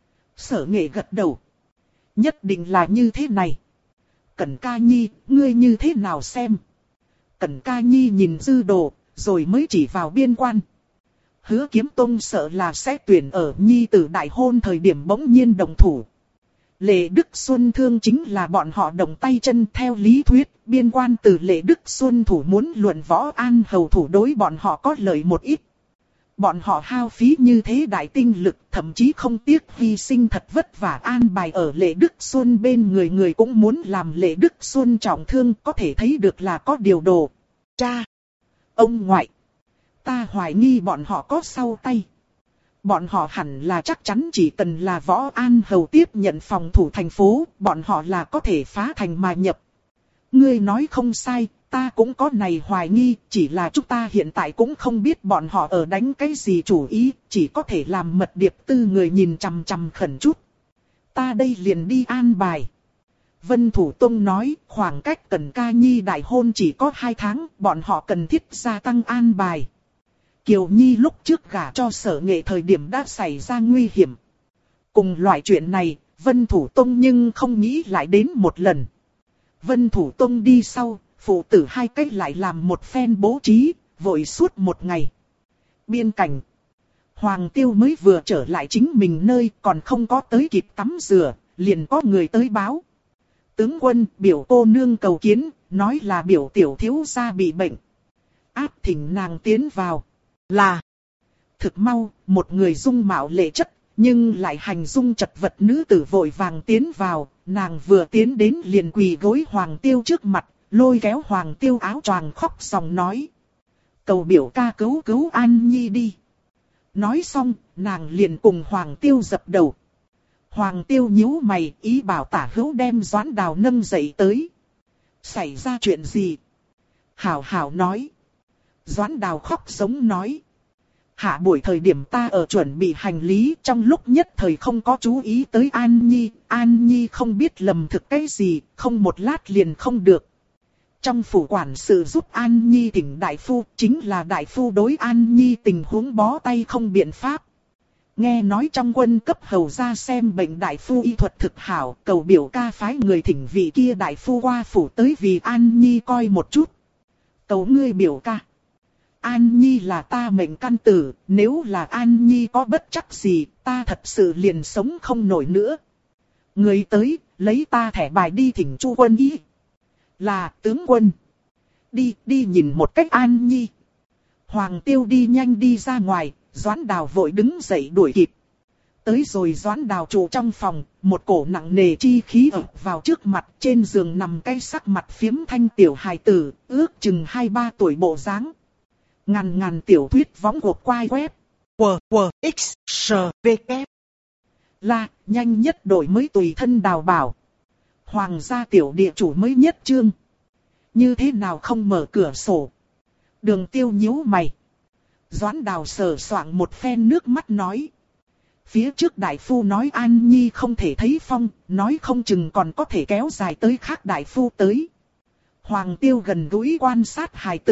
Sở Nghệ gật đầu. Nhất định là như thế này. Cẩn Ca Nhi, ngươi như thế nào xem? Cẩn Ca Nhi nhìn dư đồ, rồi mới chỉ vào biên quan. Hứa Kiếm Tông sợ là sẽ tuyển ở nhi tử đại hôn thời điểm bỗng nhiên động thủ. Lệ Đức Xuân thương chính là bọn họ động tay chân, theo lý thuyết, biên quan từ Lệ Đức Xuân thủ muốn luận võ an hầu thủ đối bọn họ có lợi một ít. Bọn họ hao phí như thế đại tinh lực, thậm chí không tiếc hy sinh thật vất vả an bài ở Lệ Đức Xuân bên người, người cũng muốn làm Lệ Đức Xuân trọng thương, có thể thấy được là có điều đồ. Cha! Ông ngoại! Ta hoài nghi bọn họ có sau tay. Bọn họ hẳn là chắc chắn chỉ cần là võ an hầu tiếp nhận phòng thủ thành phố, bọn họ là có thể phá thành mà nhập. Ngươi nói không sai, ta cũng có này hoài nghi, chỉ là chúng ta hiện tại cũng không biết bọn họ ở đánh cái gì chủ ý, chỉ có thể làm Mật Điệp Tư người nhìn chằm chằm khẩn chút. Ta đây liền đi an bài. Vân Thủ Tông nói, khoảng cách Cẩn Ca Nhi đại hôn chỉ có 2 tháng, bọn họ cần thiết gia tăng an bài. Kiều Nhi lúc trước gả cho Sở Nghệ thời điểm đã xảy ra nguy hiểm. Cùng loại chuyện này, Vân Thủ Tông nhưng không nghĩ lại đến một lần. Vân Thủ Tông đi sau, phụ tử hai cách lại làm một phen bố trí, vội suốt một ngày. Biên cảnh. Hoàng Tiêu mới vừa trở lại chính mình nơi, còn không có tới kịp tắm rửa, liền có người tới báo. Tướng quân, biểu cô nương cầu kiến, nói là biểu tiểu thiếu gia bị bệnh. Áp thỉnh nàng tiến vào. Là. Thực mau, một người dung mạo lệ chất, nhưng lại hành dung chật vật nữ tử vội vàng tiến vào, nàng vừa tiến đến liền quỳ gối Hoàng Tiêu trước mặt, lôi kéo Hoàng Tiêu áo choàng khóc sòng nói. Cầu biểu ca cứu cứu An Nhi đi. Nói xong, nàng liền cùng Hoàng Tiêu dập đầu. Hoàng Tiêu nhíu mày, ý bảo Tả Hữu đem Doãn Đào nâng dậy tới. Xảy ra chuyện gì? Hảo hảo nói. Doãn Đào khóc giống nói. Hạ buổi thời điểm ta ở chuẩn bị hành lý, trong lúc nhất thời không có chú ý tới An Nhi. An Nhi không biết lầm thực cái gì, không một lát liền không được. Trong phủ quản sự giúp An Nhi thỉnh đại phu, chính là đại phu đối An Nhi tình huống bó tay không biện pháp. Nghe nói trong quân cấp hầu ra xem bệnh đại phu y thuật thực hảo, cầu biểu ca phái người thỉnh vị kia đại phu qua phủ tới vì An Nhi coi một chút. Cầu ngươi biểu ca. An Nhi là ta mệnh căn tử, nếu là An Nhi có bất chắc gì, ta thật sự liền sống không nổi nữa. Người tới, lấy ta thẻ bài đi thỉnh Chu quân y. Là tướng quân. Đi nhìn một cách An Nhi. Hoàng Tiêu đi nhanh đi ra ngoài, Doãn Đào vội đứng dậy đuổi kịp. Tới rồi Doãn Đào trụ trong phòng, một cổ nặng nề chi khí ập vào trước mặt, trên giường nằm cái sắc mặt phiếm thanh tiểu hài tử, ước chừng 2-3 tuổi bộ dáng. Ngàn tiểu thuyết võng cuộc quay web. X, S, V, K. Là, nhanh nhất đổi mới tùy thân Đào bảo. Hoàng gia tiểu địa chủ mới nhất chương. Như thế nào không mở cửa sổ? Đường Tiêu nhíu mày. Doãn Đào sờ soạng một phen nước mắt nói. Phía trước đại phu nói An Nhi không thể thấy phong, nói không chừng còn có thể kéo dài tới khác đại phu tới. Hoàng Tiêu gần gũi quan sát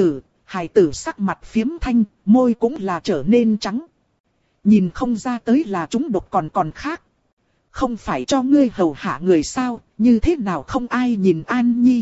hài tử sắc mặt phiếm thanh, môi cũng là trở nên trắng. Nhìn không ra tới là chúng độc còn khác. Không phải cho ngươi hầu hạ người sao, như thế nào không ai nhìn An Nhi.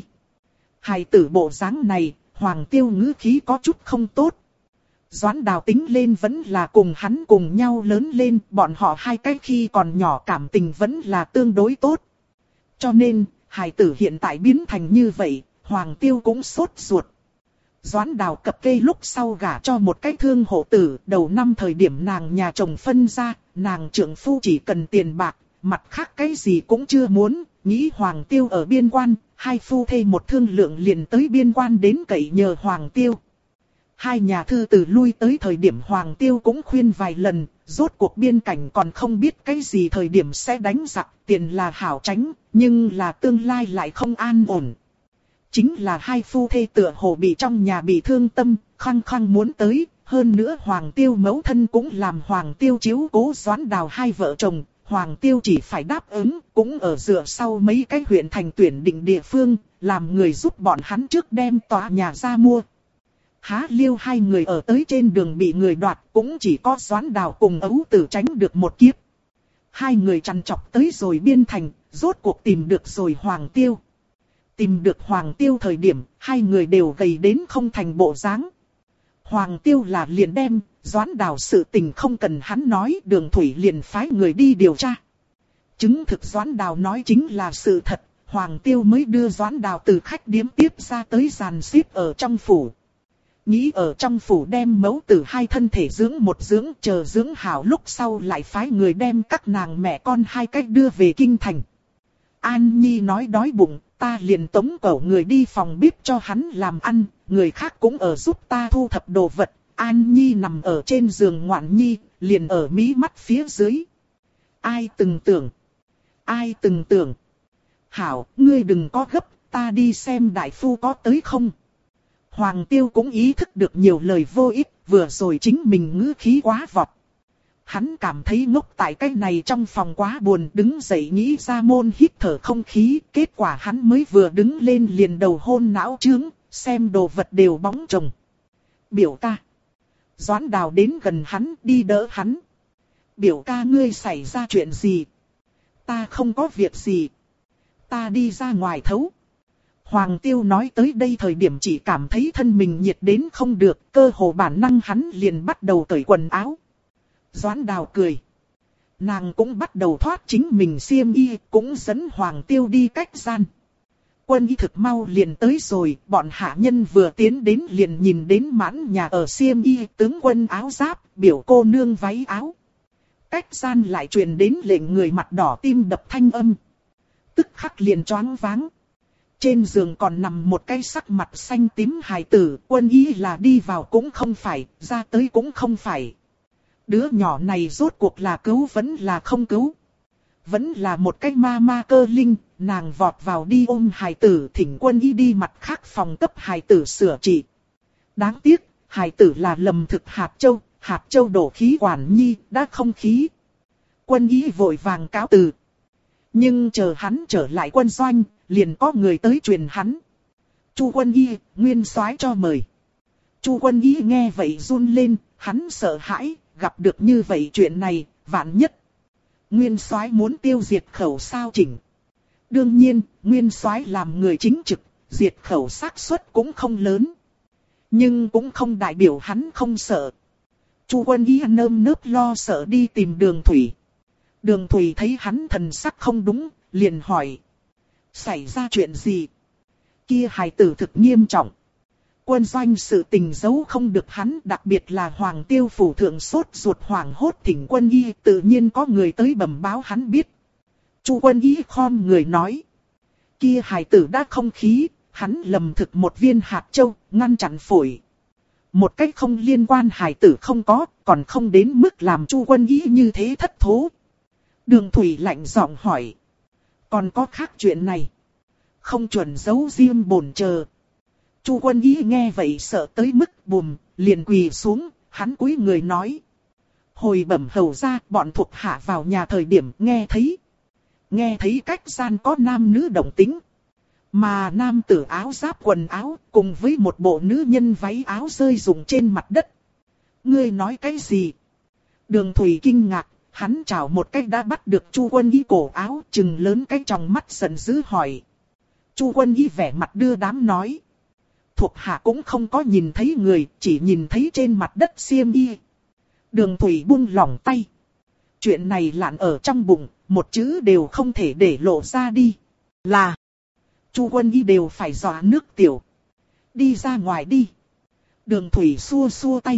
Hài tử bộ dáng này, Hoàng Tiêu ngữ khí có chút không tốt. Doãn Đào tính lên vẫn là cùng hắn cùng nhau lớn lên, bọn họ hai cái khi còn nhỏ cảm tình vẫn là tương đối tốt. Cho nên, hài tử hiện tại biến thành như vậy, Hoàng Tiêu cũng sốt ruột. Doãn Đào cập kê lúc sau gả cho một cái thương hộ tử, đầu năm thời điểm nàng nhà chồng phân ra, nàng trưởng phu chỉ cần tiền bạc, mặt khác cái gì cũng chưa muốn, nghĩ Hoàng Tiêu ở biên quan, hai phu thê một thương lượng liền tới biên quan đến cậy nhờ Hoàng Tiêu. Hai nhà thư từ lui tới thời điểm Hoàng Tiêu cũng khuyên vài lần, rốt cuộc biên cảnh còn không biết cái gì thời điểm sẽ đánh giặc, tiền là hảo tránh, nhưng là tương lai lại không an ổn. Chính là hai phu thê tựa hồ bị trong nhà bị thương tâm, khăng muốn tới, hơn nữa Hoàng Tiêu mẫu thân cũng làm Hoàng Tiêu chiếu cố Doãn Đào hai vợ chồng, Hoàng Tiêu chỉ phải đáp ứng, cũng ở dựa sau mấy cái huyện thành tuyển định địa phương, làm người giúp bọn hắn trước đem tòa nhà ra mua. Há liêu hai người ở tới trên đường bị người đoạt, cũng chỉ có Doãn Đào cùng Ấu Tử tránh được một kiếp. Hai người trằn trọc tới rồi biên thành, rốt cuộc tìm được rồi Hoàng Tiêu. Tìm được Hoàng Tiêu thời điểm, hai người đều gầy đến không thành bộ dáng. Hoàng Tiêu là liền đem, Doãn Đào sự tình không cần hắn nói, Đường Thủy liền phái người đi điều tra. Chứng thực Doãn Đào nói chính là sự thật, Hoàng Tiêu mới đưa Doãn Đào từ khách điếm tiếp ra tới dàn xếp ở trong phủ. Nghĩ ở trong phủ đem mẫu tử hai thân thể dưỡng một dưỡng, chờ dưỡng hảo lúc sau lại phái người đem các nàng mẹ con hai cách đưa về kinh thành. An Nhi nói đói bụng, ta liền tống cổ người đi phòng bếp cho hắn làm ăn, người khác cũng ở giúp ta thu thập đồ vật. An Nhi nằm ở trên giường ngoạn nhi, liền ở mí mắt phía dưới. Ai từng tưởng. Hảo, ngươi đừng có gấp, ta đi xem đại phu có tới không. Hoàng Tiêu cũng ý thức được nhiều lời vô ích, vừa rồi chính mình ngữ khí quá vọt. Hắn cảm thấy ngốc tại cái này trong phòng quá buồn, đứng dậy nghĩ ra môn hít thở không khí, kết quả hắn mới vừa đứng lên liền đầu hôn não trướng, xem đồ vật đều bóng chồng. Biểu ca. Doãn Đào đến gần hắn, đi đỡ hắn. Biểu ca ngươi xảy ra chuyện gì? Ta không có việc gì. Ta đi ra ngoài thấu. Hoàng Tiêu nói tới đây thời điểm chỉ cảm thấy thân mình nhiệt đến không được, cơ hồ bản năng hắn liền bắt đầu cởi quần áo. Doãn Đào cười. Nàng cũng bắt đầu thoát chính mình xiêm y, cũng dẫn Hoàng Tiêu đi cách gian. Quân y thực mau liền tới rồi, bọn hạ nhân vừa tiến đến liền nhìn đến mãn nhà ở xiêm y, tướng quân áo giáp, biểu cô nương váy áo. Cách gian lại truyền đến lệnh người mặt đỏ tim đập thanh âm. Tức khắc liền choáng váng. Trên giường còn nằm một cái sắc mặt xanh tím hài tử, quân y là đi vào cũng không phải, ra tới cũng không phải. Đứa nhỏ này rốt cuộc là cứu vẫn là không cứu. Vẫn là một cái ma cơ linh, nàng vọt vào đi ôm hài tử, thỉnh Quân Y đi mặt khác phòng cấp hài tử sửa trị. Đáng tiếc, hài tử là Lâm Thực hạt châu đổ khí quản nhi, đã không khí. Quân Y vội vàng cáo từ. Nhưng chờ hắn trở lại quân doanh, liền có người tới truyền hắn. Chu Quân Y, nguyên soái cho mời. Chu Quân Y nghe vậy run lên, hắn sợ hãi, gặp được như vậy chuyện này, vạn nhất. Nguyên soái muốn tiêu diệt khẩu sao chỉnh. Đương nhiên, nguyên soái làm người chính trực, diệt khẩu xác suất cũng không lớn. Nhưng cũng không đại biểu hắn không sợ. Chu Quân Y nơm nớp lo sợ đi tìm Đường Thủy. Đường Thủy thấy hắn thần sắc không đúng, liền hỏi. Xảy ra chuyện gì? Kia hài tử thực nghiêm trọng. Quân doanh sự tình giấu không được hắn, đặc biệt là Hoàng Tiêu phủ thượng sốt ruột hoảng hốt thỉnh Quân Y, tự nhiên có người tới bẩm báo hắn biết. Chu Quân Y khom người nói. Kia hài tử đã không khí, hắn lầm thực một viên hạt châu, ngăn chặn phổi. Một cách không liên quan hài tử không có, còn không đến mức làm Chu Quân Y như thế thất thố. Đường Thủy lạnh giọng hỏi. Còn có khác chuyện này. Không chuẩn giấu riêng bổn chờ. Chu Quân Y nghe vậy sợ tới mức bùm, liền quỳ xuống, hắn cúi người nói. Hồi bẩm hầu ra, bọn thuộc hạ vào nhà thời điểm nghe thấy cách gian có nam nữ đồng tính. Mà nam tử áo giáp quần áo cùng với một bộ nữ nhân váy áo rơi rụng trên mặt đất. Ngươi nói cái gì? Đường Thủy kinh ngạc, hắn chảo một cách đã bắt được Chu Quân Y cổ áo, trừng lớn cái tròng mắt giận dữ hỏi. Chu Quân Y vẻ mặt đưa đám nói. Thuộc hạ cũng không có nhìn thấy người, chỉ nhìn thấy trên mặt đất xiêm y. Đường Thủy buông lỏng tay. Chuyện này lạn ở trong bụng, một chữ đều không thể để lộ ra đi. Là, Chu Quân Y đều phải dọa nước tiểu. Đi ra ngoài đi. Đường Thủy xua xua tay.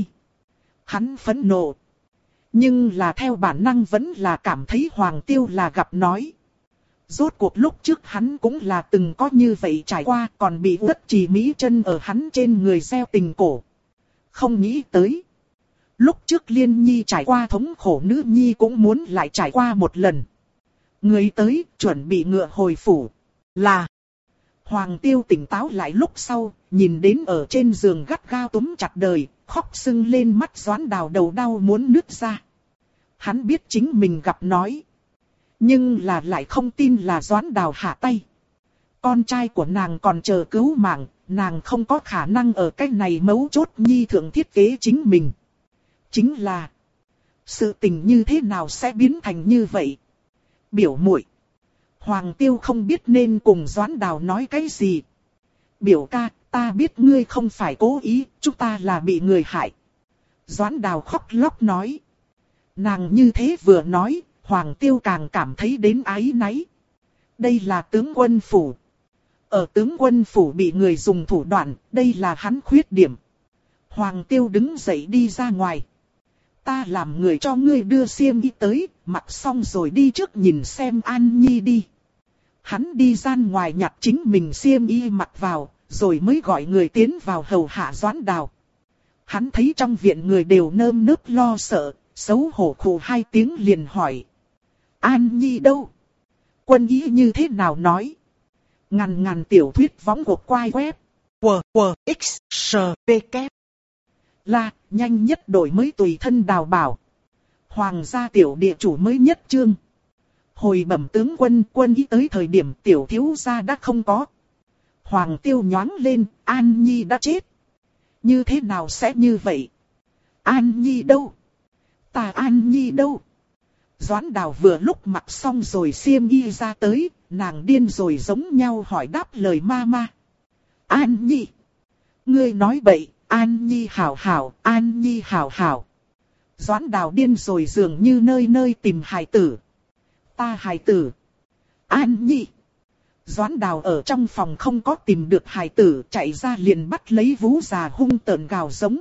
Hắn phẫn nộ. Nhưng là theo bản năng vẫn là cảm thấy Hoàng Tiêu là gặp nói. Rốt cuộc lúc trước hắn cũng là từng có như vậy trải qua, còn bị Uất Trì Mỹ chân ở hắn trên người gieo tình cổ. Không nghĩ tới. Lúc trước Liên Nhi trải qua thống khổ, nữ nhi cũng muốn lại trải qua một lần. Người tới, chuẩn bị ngựa hồi phủ. Là. Hoàng Tiêu tỉnh táo lại lúc sau, nhìn đến ở trên giường gắt gao túm chặt đời, khóc sưng lên mắt Doãn Đào đầu đau muốn nứt ra. Hắn biết chính mình gặp nói. Nhưng là lại không tin là Doãn Đào hạ tay. Con trai của nàng còn chờ cứu mạng, nàng không có khả năng ở cách này mấu chốt nhi thượng thiết kế chính mình. Chính là, sự tình như thế nào sẽ biến thành như vậy? Biểu muội. Hoàng Tiêu không biết nên cùng Doãn Đào nói cái gì. Biểu ca, ta biết ngươi không phải cố ý, chúng ta là bị người hại. Doãn Đào khóc lóc nói. Nàng như thế vừa nói, Hoàng Tiêu càng cảm thấy đến áy náy. Đây là tướng quân phủ. Ở tướng quân phủ bị người dùng thủ đoạn, đây là hắn khuyết điểm. Hoàng Tiêu đứng dậy đi ra ngoài. Ta làm người cho ngươi đưa xiêm y tới, mặc xong rồi đi trước nhìn xem An Nhi đi. Hắn đi ra ngoài nhặt chính mình xiêm y mặc vào, rồi mới gọi người tiến vào hầu hạ Doãn Đào. Hắn thấy trong viện người đều nơm nớp lo sợ, xấu hổ khụ hai tiếng liền hỏi. An Nhi đâu? Quân Y như thế nào nói? Ngàn tiểu thuyết võng cuộc quay web. X, S, P, K. Là, nhanh nhất đổi mới tùy thân đào bảo. Hoàng gia tiểu địa chủ mới nhất chương. Hồi bẩm tướng quân, Quân Y tới thời điểm tiểu thiếu gia đã không có. Hoàng Tiêu nhoáng lên, An Nhi đã chết. Như thế nào sẽ như vậy? An Nhi đâu? Ta An Nhi đâu? Doãn Đào vừa lúc mặc xong rồi xiêm y ra tới, nàng điên rồi giống nhau hỏi đáp lời ma ma. An Nhi! Ngươi nói bậy, An Nhi hảo hảo, An Nhi hảo hảo. Doãn Đào điên rồi dường như nơi nơi tìm hài tử. Ta hài tử. An Nhi! Doãn Đào ở trong phòng không có tìm được hài tử, chạy ra liền bắt lấy vú già hung tợn gào giống.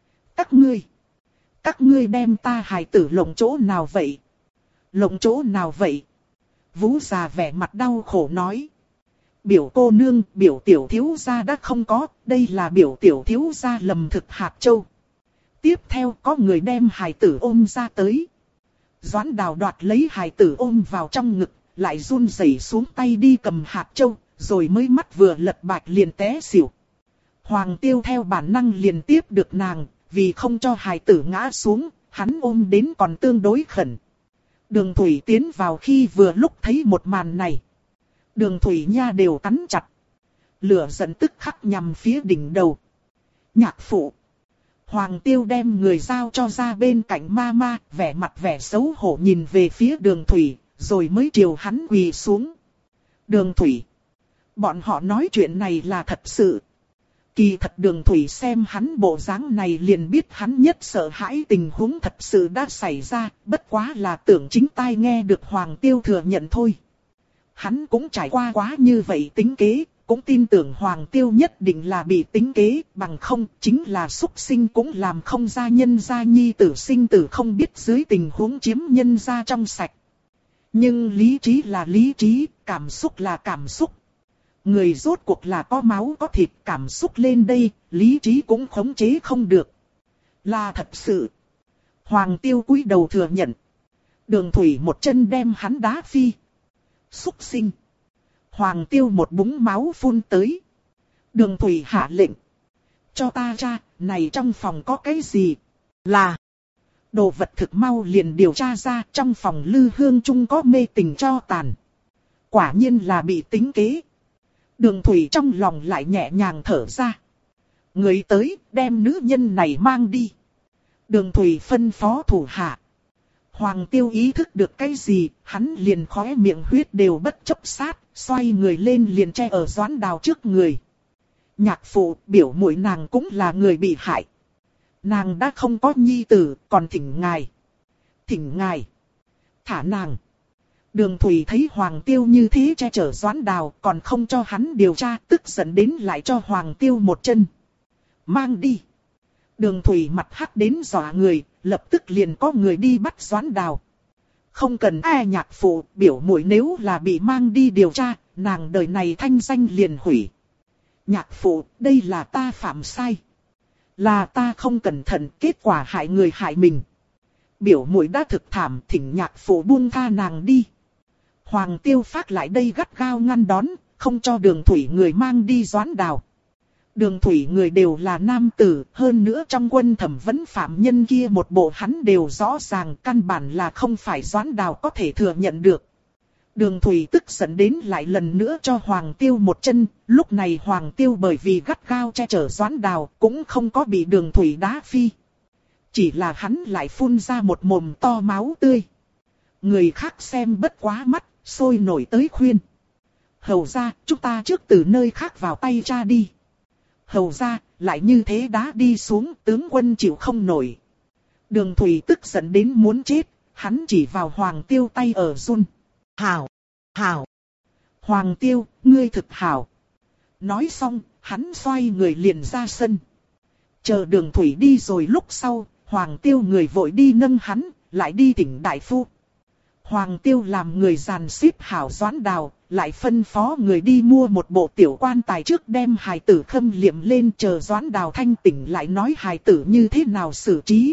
Các ngươi đem ta hài tử lộng chỗ nào vậy? Lộng chỗ nào vậy? Vú già vẻ mặt đau khổ nói. Biểu cô nương, biểu tiểu thiếu gia đã không có, đây là biểu tiểu thiếu gia lầm thực hạt châu. Tiếp theo có người đem hài tử ôm ra tới. Doãn Đào đoạt lấy hài tử ôm vào trong ngực, lại run rẩy xuống tay đi cầm hạt châu, rồi mới mắt vừa lật bạch liền té xỉu. Hoàng Tiêu theo bản năng liền tiếp được nàng, vì không cho hài tử ngã xuống, hắn ôm đến còn tương đối khẩn. Đường Thủy tiến vào khi vừa lúc thấy một màn này. Đường Thủy nha đều cắn chặt. Lửa giận tức khắc nhằm phía đỉnh đầu. Nhạc phụ. Hoàng Tiêu đem người giao cho ra bên cạnh ma, vẻ mặt vẻ xấu hổ nhìn về phía Đường Thủy, rồi mới chiều hắn quỳ xuống. Đường Thủy. Bọn họ nói chuyện này là thật sự. Kỳ thật Đường Thủy xem hắn bộ dáng này liền biết hắn nhất sợ hãi tình huống thật sự đã xảy ra, bất quá là tưởng chính tai nghe được Hoàng Tiêu thừa nhận thôi. Hắn cũng trải qua quá như vậy tính kế, cũng tin tưởng Hoàng Tiêu nhất định là bị tính kế, bằng không chính là súc sinh cũng làm không ra nhân gia nhi tử sinh tử không biết dưới tình huống chiếm nhân gia trong sạch. Nhưng lý trí là lý trí, cảm xúc là cảm xúc. Người rốt cuộc là có máu có thịt, cảm xúc lên đây, lý trí cũng khống chế không được. Là thật sự. Hoàng Tiêu cúi đầu thừa nhận. Đường Thủy một chân đem hắn đá phi. Súc sinh. Hoàng Tiêu một búng máu phun tới. Đường Thủy hạ lệnh. Cho ta tra, này trong phòng có cái gì? Là. Đồ vật thực mau liền điều tra ra, trong phòng Lư Hương Trung có mê tình cho tàn. Quả nhiên là bị tính kế. Đường Thủy trong lòng lại nhẹ nhàng thở ra. Người tới, đem nữ nhân này mang đi. Đường Thủy phân phó thủ hạ. Hoàng Tiêu ý thức được cái gì, hắn liền khóe miệng huyết đều bất chấp sát, xoay người lên liền che ở Doãn Đào trước người. Nhạc phụ, biểu muội nàng cũng là người bị hại. Nàng đã không có nhi tử, còn thỉnh ngài. Thỉnh ngài. Thả nàng. Đường Thủy thấy Hoàng Tiêu như thế che chở Doãn Đào, còn không cho hắn điều tra, tức giận đến lại cho Hoàng Tiêu một chân. Mang đi. Đường Thủy mặt hắc đến dọa người, lập tức liền có người đi bắt Doãn Đào. Không cần ai nhạc phụ, biểu muội nếu là bị mang đi điều tra, nàng đời này thanh danh liền hủy. Nhạc phụ, đây là ta phạm sai. Là ta không cẩn thận, kết quả hại người hại mình. Biểu muội đã thực thảm, thỉnh nhạc phụ buông tha nàng đi. Hoàng Tiêu phát lại đây gắt gao ngăn đón, không cho Đường Thủy người mang đi Doãn Đào. Đường Thủy người đều là nam tử, hơn nữa trong quân thẩm vấn phạm nhân kia một bộ hắn đều rõ ràng, căn bản là không phải Doãn Đào có thể thừa nhận được. Đường Thủy tức giận đến lại lần nữa cho Hoàng Tiêu một chân, lúc này Hoàng Tiêu bởi vì gắt gao che chở Doãn Đào cũng không có bị Đường Thủy đá phi. Chỉ là hắn lại phun ra một mồm to máu tươi. Người khác xem bất quá mắt, sôi nổi tới khuyên. Hầu ra, chúng ta trước từ nơi khác vào tay cha đi. Hầu ra, lại như thế đá đi xuống, tướng quân chịu không nổi. Đường Thủy tức giận đến muốn chết, hắn chỉ vào Hoàng Tiêu tay ở run. Hảo, hảo. Hoàng Tiêu, ngươi thực hảo. Nói xong, hắn xoay người liền ra sân. Chờ Đường Thủy đi rồi lúc sau, Hoàng Tiêu người vội đi nâng hắn, lại đi thỉnh đại phu. Hoàng Tiêu làm người dàn xếp hảo Doãn Đào, lại phân phó người đi mua một bộ tiểu quan tài trước đem hài tử khâm liệm lên, chờ Doãn Đào thanh tỉnh lại nói hài tử như thế nào xử trí.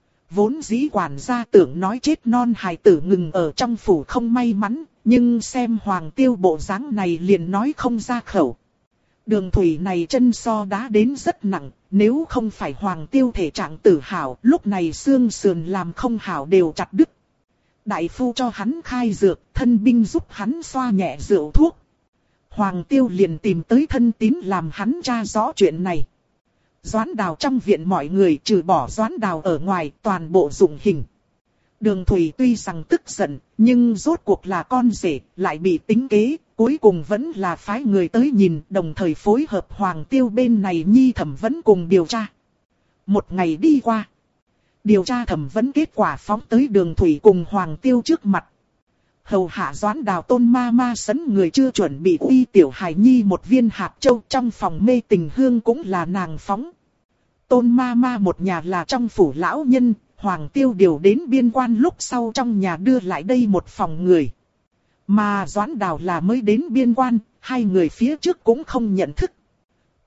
Vốn dĩ quản gia tưởng nói chết non hài tử ngừng ở trong phủ không may mắn, nhưng xem Hoàng Tiêu bộ dáng này liền nói không ra khẩu. Đường Thủy này chân so đá đến rất nặng, nếu không phải Hoàng Tiêu thể trạng tử hảo, lúc này xương sườn làm không hảo đều chặt đứt. Đại phu cho hắn khai dược, thân binh giúp hắn xoa nhẹ rượu thuốc. Hoàng Tiêu liền tìm tới thân tín làm hắn tra rõ chuyện này. Doãn Đào trong viện mọi người trừ bỏ Doãn Đào ở ngoài toàn bộ dụng hình. Đường Thủy tuy rằng tức giận, nhưng rốt cuộc là con rể, lại bị tính kế, cuối cùng vẫn là phái người tới nhìn, đồng thời phối hợp Hoàng Tiêu bên này nhi thẩm vấn cùng điều tra. Một ngày đi qua. Điều tra thẩm vấn kết quả phóng tới Đường Thủy cùng Hoàng Tiêu trước mặt. Hầu hạ Doãn Đào Tôn ma sấn người chưa chuẩn bị uy tiểu hài nhi một viên hạt châu, trong phòng mê tình hương cũng là nàng phóng. Tôn ma một nhà là trong phủ lão nhân, Hoàng Tiêu điều đến biên quan lúc sau trong nhà đưa lại đây một phòng người. Mà Doãn Đào là mới đến biên quan, hai người phía trước cũng không nhận thức.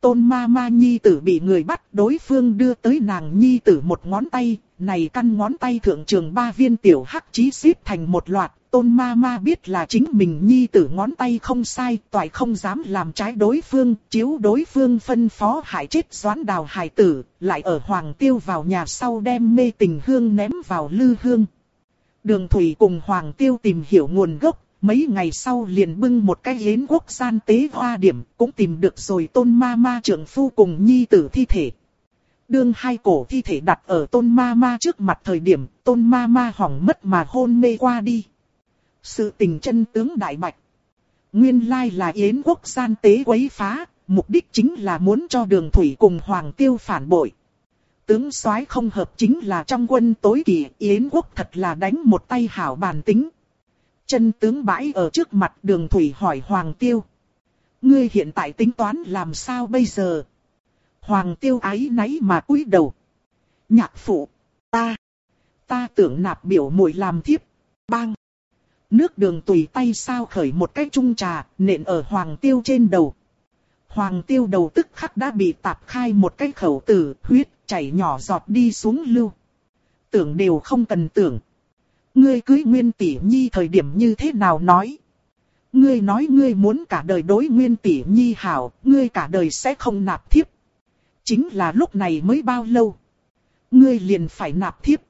Tôn ma ma nhi tử bị người bắt, đối phương đưa tới nàng nhi tử một ngón tay, này căn ngón tay thượng trường 3 viên tiểu hắc chí xếp thành một loạt. Tôn ma ma biết là chính mình nhi tử ngón tay không sai, toại không dám làm trái đối phương, chiếu đối phương phân phó hại chết Doãn Đào hài tử, lại ở Hoàng Tiêu vào nhà sau đem mê tình hương ném vào lư hương. Đường Thủy cùng Hoàng Tiêu tìm hiểu nguồn gốc, mấy ngày sau liền bưng một cái yến quốc gian tế hoa điểm, cũng tìm được rồi Tôn ma ma trưởng phu cùng nhi tử thi thể. Đương hai cổ thi thể đặt ở Tôn ma ma trước mặt thời điểm, Tôn ma ma hỏng mất mà hôn mê qua đi. Sự tình chân tướng đại bạch. Nguyên lai là yến quốc gian tế quấy phá, mục đích chính là muốn cho Đường Thủy cùng Hoàng Tiêu phản bội. Tướng soái không hợp chính là trong quân tối kỵ, yến quốc thật là đánh một tay hảo bản tính. Chân tướng bãi ở trước mặt, Đường Thủy hỏi Hoàng Tiêu. Ngươi hiện tại tính toán làm sao bây giờ? Hoàng Tiêu áy náy mà cúi đầu. Nhạc phụ, ta tưởng nạp biểu muội làm thiếp. Bang! Nước đường tùy tay sao khởi một cái chung trà, nện ở Hoàng Tiêu trên đầu. Hoàng Tiêu đầu tức khắc đã bị tạp khai một cái khẩu tử, huyết chảy nhỏ giọt đi xuống lưu. Tưởng đều không cần tưởng. Ngươi cưới Nguyên tỷ nhi thời điểm như thế nào nói? Ngươi nói ngươi muốn cả đời đối Nguyên tỷ nhi hảo, ngươi cả đời sẽ không nạp thiếp. Chính là lúc này mới bao lâu? Ngươi liền phải nạp thiếp.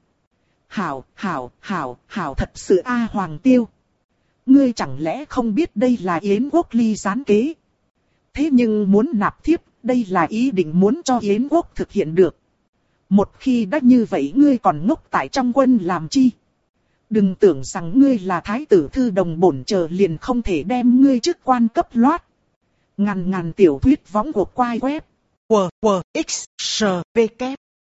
Hảo thật sự a Hoàng Tiêu. Ngươi chẳng lẽ không biết đây là Yến quốc ly gián kế? Thế nhưng muốn nạp thiếp, đây là ý định muốn cho Yến quốc thực hiện được. Một khi đã như vậy ngươi còn ngốc tại trong quân làm chi? Đừng tưởng rằng ngươi là thái tử thư đồng bổn chờ liền không thể đem ngươi chức quan cấp loát. Ngàn tiểu thuyết võng cuộc quai web. WWXSPK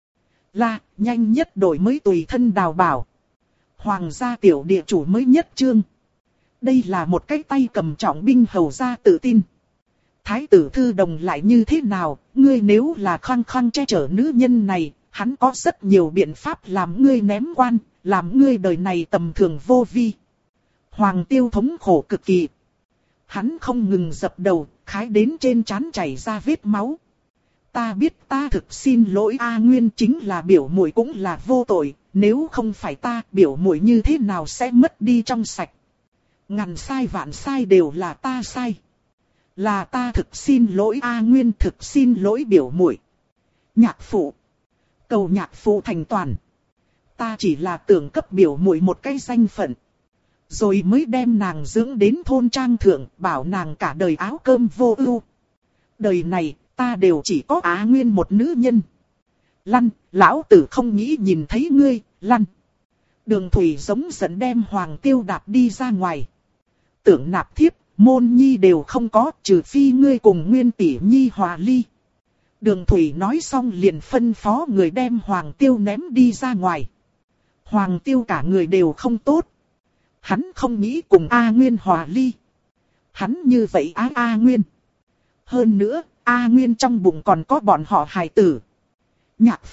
là nhanh nhất đổi mới tùy thân đào bảo. Hoàng gia tiểu địa chủ mới nhất chương. Đây là một cái tay cầm trọng binh hầu gia tự tin. Thái tử thư đồng lại như thế nào, ngươi nếu là khăng khăng che chở nữ nhân này, hắn có rất nhiều biện pháp làm ngươi ném quan, làm ngươi đời này tầm thường vô vi. Hoàng Tiêu thống khổ cực kỳ. Hắn không ngừng dập đầu, khái đến trên trán chảy ra vết máu. Ta biết ta thực xin lỗi A Nguyên, chính là biểu muội cũng là vô tội, nếu không phải ta, biểu muội như thế nào sẽ mất đi trong sạch. Ngàn sai vạn sai đều là ta sai. Là ta thực xin lỗi A Nguyên, thực xin lỗi biểu muội. Nhạc phụ, cầu nhạc phụ thành toàn. Ta chỉ là tưởng cấp biểu muội một cái danh phận, rồi mới đem nàng dưỡng đến thôn trang thượng, bảo nàng cả đời áo cơm vô ưu. Đời này, ta đều chỉ có Á Nguyên một nữ nhân. Lăn, lão tử không nghĩ nhìn thấy ngươi, lăn. Đường Thủy giống giận đem Hoàng Tiêu đạp đi ra ngoài. Tưởng nạp thiếp, môn nhi đều không có, trừ phi ngươi cùng Nguyên tỷ nhi hòa ly. Đường Thủy nói xong liền phân phó người đem Hoàng Tiêu ném đi ra ngoài. Hoàng Tiêu cả người đều không tốt. Hắn không nghĩ cùng A Nguyên hòa ly. Hắn như vậy A Nguyên. Hơn nữa, A Nguyên trong bụng còn có bọn họ hài tử. Nhạc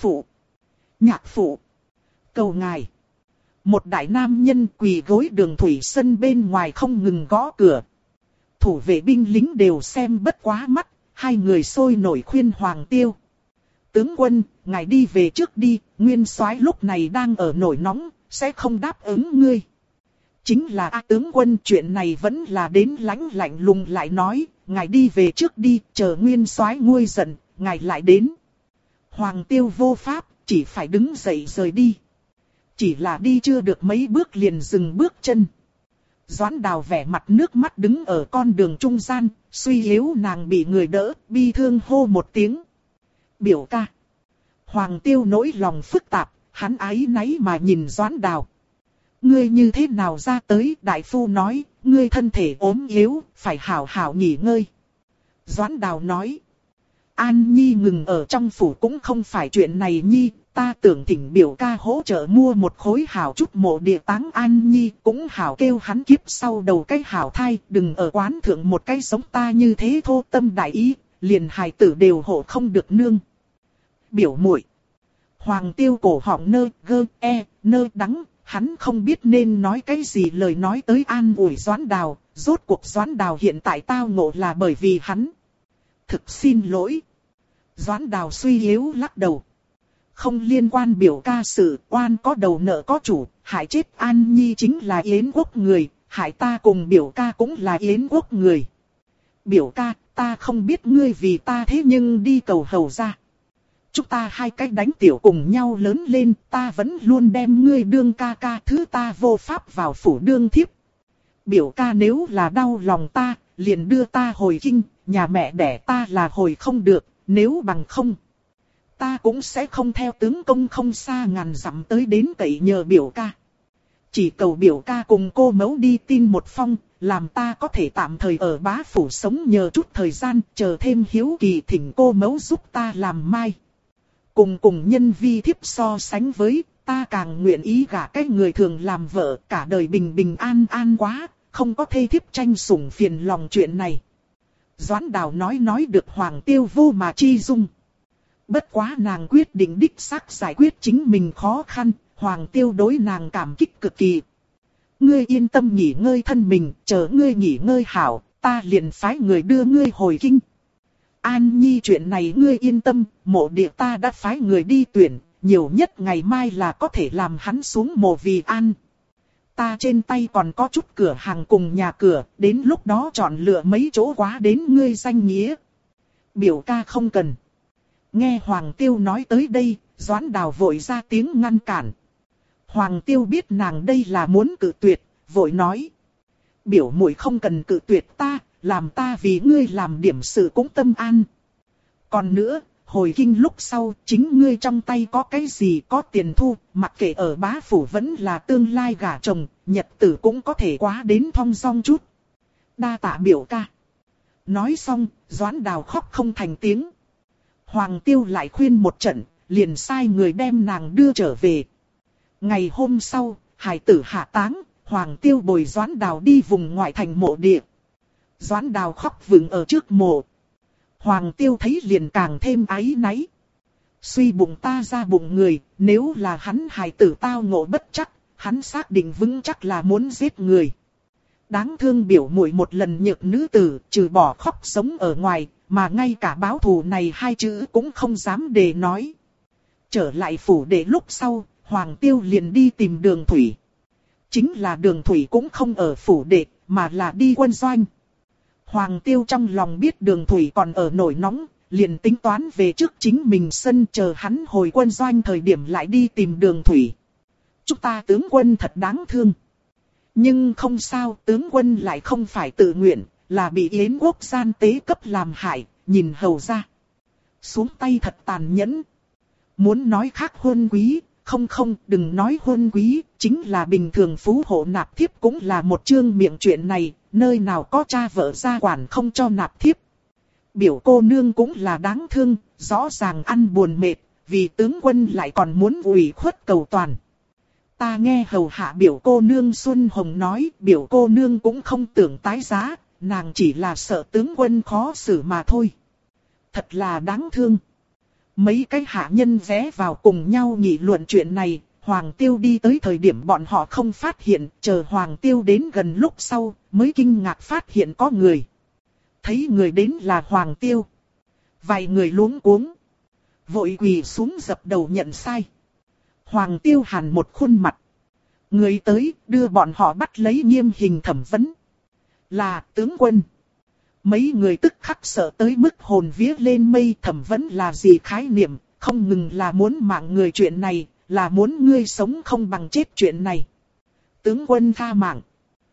phụ, cầu ngài. Một đại nam nhân quỳ gối Đường Thủy sân bên ngoài không ngừng gõ cửa. Thủ vệ binh lính đều xem bất quá mắt, hai người sôi nổi khuyên Hoàng Tiêu. Tướng quân, ngài đi về trước đi, Nguyên soái lúc này đang ở nổi nóng, sẽ không đáp ứng ngươi. Chính là tướng quân, chuyện này vẫn là đến lạnh lùng lại nói, ngài đi về trước đi, chờ Nguyên soái nguôi giận, ngài lại đến. Hoàng Tiêu vô pháp, chỉ phải đứng dậy rời đi. Chỉ là đi chưa được mấy bước liền dừng bước chân. Doãn Đào vẻ mặt nước mắt đứng ở con đường trung gian, suy yếu nàng bị người đỡ, bi thương hô một tiếng. Biểu ca. Hoàng Tiêu nỗi lòng phức tạp, hắn áy náy mà nhìn Doãn Đào. Ngươi như thế nào ra tới? Đại phu nói, ngươi thân thể ốm yếu, phải hảo hảo nghỉ ngơi. Doãn Đào nói. An Nhi ngừng ở trong phủ cũng không phải chuyện này Nhi, ta tưởng thỉnh biểu ca hỗ trợ mua một khối hảo chút mộ địa táng An Nhi, cũng hảo kêu hắn kiếp sau đầu cái hảo thai, đừng ở quán thượng một cái sống ta như thế thô tâm đại ý, liền hài tử đều hộ không được nương. Biểu muội. Hoàng Tiêu cổ họng nơ đắng, hắn không biết nên nói cái gì lời nói tới an ủi Doãn Đào, rốt cuộc Doãn Đào hiện tại tao ngộ là bởi vì hắn. Thực xin lỗi, Doãn Đào suy yếu lắc đầu. Không liên quan biểu ca sự, oan có đầu nợ có chủ, hại chết An Nhi chính là Yến quốc người, hại ta cùng biểu ca cũng là Yến quốc người. Biểu ca, ta không biết ngươi vì ta thế nhưng đi cầu hầu ra. Chúng ta hai cách đánh tiểu cùng nhau lớn lên, ta vẫn luôn đem ngươi đương ca ca, thứ ta vô pháp vào phủ đương thiếp. Biểu ca nếu là đau lòng ta, liền đưa ta hồi kinh, nhà mẹ đẻ ta là hồi không được, nếu bằng không. Ta cũng sẽ không theo tướng công không xa ngàn dặm tới đến cậy nhờ biểu ca. Chỉ cầu biểu ca cùng cô mẫu đi tin một phong, làm ta có thể tạm thời ở bá phủ sống nhờ chút thời gian, chờ thêm hiếu kỳ thỉnh cô mẫu giúp ta làm mai. Cùng nhân vi thiếp so sánh với, ta càng nguyện ý gả cái người thường làm vợ, cả đời bình bình an an quá, không có thê thiếp tranh sủng phiền lòng chuyện này. Doãn Đào nói được Hoàng Tiêu vô mà chi dung. Bất quá nàng quyết định đích xác giải quyết chính mình khó khăn, Hoàng Tiêu đối nàng cảm kích cực kỳ. Ngươi yên tâm nghỉ ngơi thân mình, chờ ngươi nghỉ ngơi hảo, ta liền phái người đưa ngươi hồi kinh. An Nhi chuyện này ngươi yên tâm, mộ địa ta đã phái người đi tuyển, nhiều nhất ngày mai là có thể làm hắn xuống mộ vì an. Ta trên tay còn có chút cửa hàng cùng nhà cửa, đến lúc đó chọn lựa mấy chỗ quá đến ngươi danh nghĩa. Biểu ca không cần. Nghe Hoàng Tiêu nói tới đây, Doãn Đào vội ra tiếng ngăn cản. Hoàng Tiêu biết nàng đây là muốn cự tuyệt, vội nói. Biểu muội không cần cự tuyệt ta, làm ta vì ngươi làm điểm sự cũng tâm an. Còn nữa, hồi kinh lúc sau, chính ngươi trong tay có cái gì có tiền thu, mặc kệ ở bá phủ vẫn là tương lai gả chồng, nhật tử cũng có thể quá đến thong dong chút. Đa tạ biểu ca. Nói xong, Doãn Đào khóc không thành tiếng. Hoàng Tiêu lại khuyên một trận, liền sai người đem nàng đưa trở về. Ngày hôm sau, hải tử hạ táng, Hoàng Tiêu bồi Doãn Đào đi vùng ngoại thành mộ địa. Doãn Đào khóc vừng ở trước mộ. Hoàng Tiêu thấy liền càng thêm áy náy. Suy bụng ta ra bụng người, nếu là hắn hài tử tao ngộ bất chắc, hắn xác định vững chắc là muốn giết người. Đáng thương biểu muội một lần nhược nữ tử, trừ bỏ khóc sống ở ngoài, mà ngay cả báo thù này hai chữ cũng không dám đề nói. Trở lại phủ đệ lúc sau, Hoàng Tiêu liền đi tìm Đường Thủy. Chính là Đường Thủy cũng không ở phủ đệ, mà là đi quân doanh. Hoàng Tiêu trong lòng biết Đường Thủy còn ở nổi nóng, liền tính toán về trước chính mình sân chờ hắn hồi quân doanh thời điểm lại đi tìm Đường Thủy. Chúng ta tướng quân thật đáng thương. Nhưng không sao, tướng quân lại không phải tự nguyện, là bị Yến quốc gian tế cấp làm hại, nhìn hầu ra. Xuống tay thật tàn nhẫn. Muốn nói khác huân quý, không đừng nói huân quý, chính là bình thường phú hộ nạp thiếp cũng là một chương miệng chuyện này, nơi nào có cha vợ gia quản không cho nạp thiếp. Biểu cô nương cũng là đáng thương, rõ ràng ăn buồn mệt, vì tướng quân lại còn muốn ủy khuất cầu toàn. Ta nghe hầu hạ biểu cô nương Xuân Hồng nói, biểu cô nương cũng không tưởng tái giá, nàng chỉ là sợ tướng quân khó xử mà thôi. Thật là đáng thương. Mấy cái hạ nhân vé vào cùng nhau nghị luận chuyện này, Hoàng Tiêu đi tới thời điểm bọn họ không phát hiện, chờ Hoàng Tiêu đến gần lúc sau, mới kinh ngạc phát hiện có người. Thấy người đến là Hoàng Tiêu. Vài người luống cuống, vội quỳ xuống dập đầu nhận sai. Hoàng Tiêu hằn một khuôn mặt. Người tới đưa bọn họ bắt lấy nghiêm hình thẩm vấn. Là tướng quân. Mấy người tức khắc sợ tới mức hồn vía lên mây. Thẩm vấn là gì khái niệm, không ngừng là muốn mạng người chuyện này, là muốn ngươi sống không bằng chết chuyện này. Tướng quân tha mạng.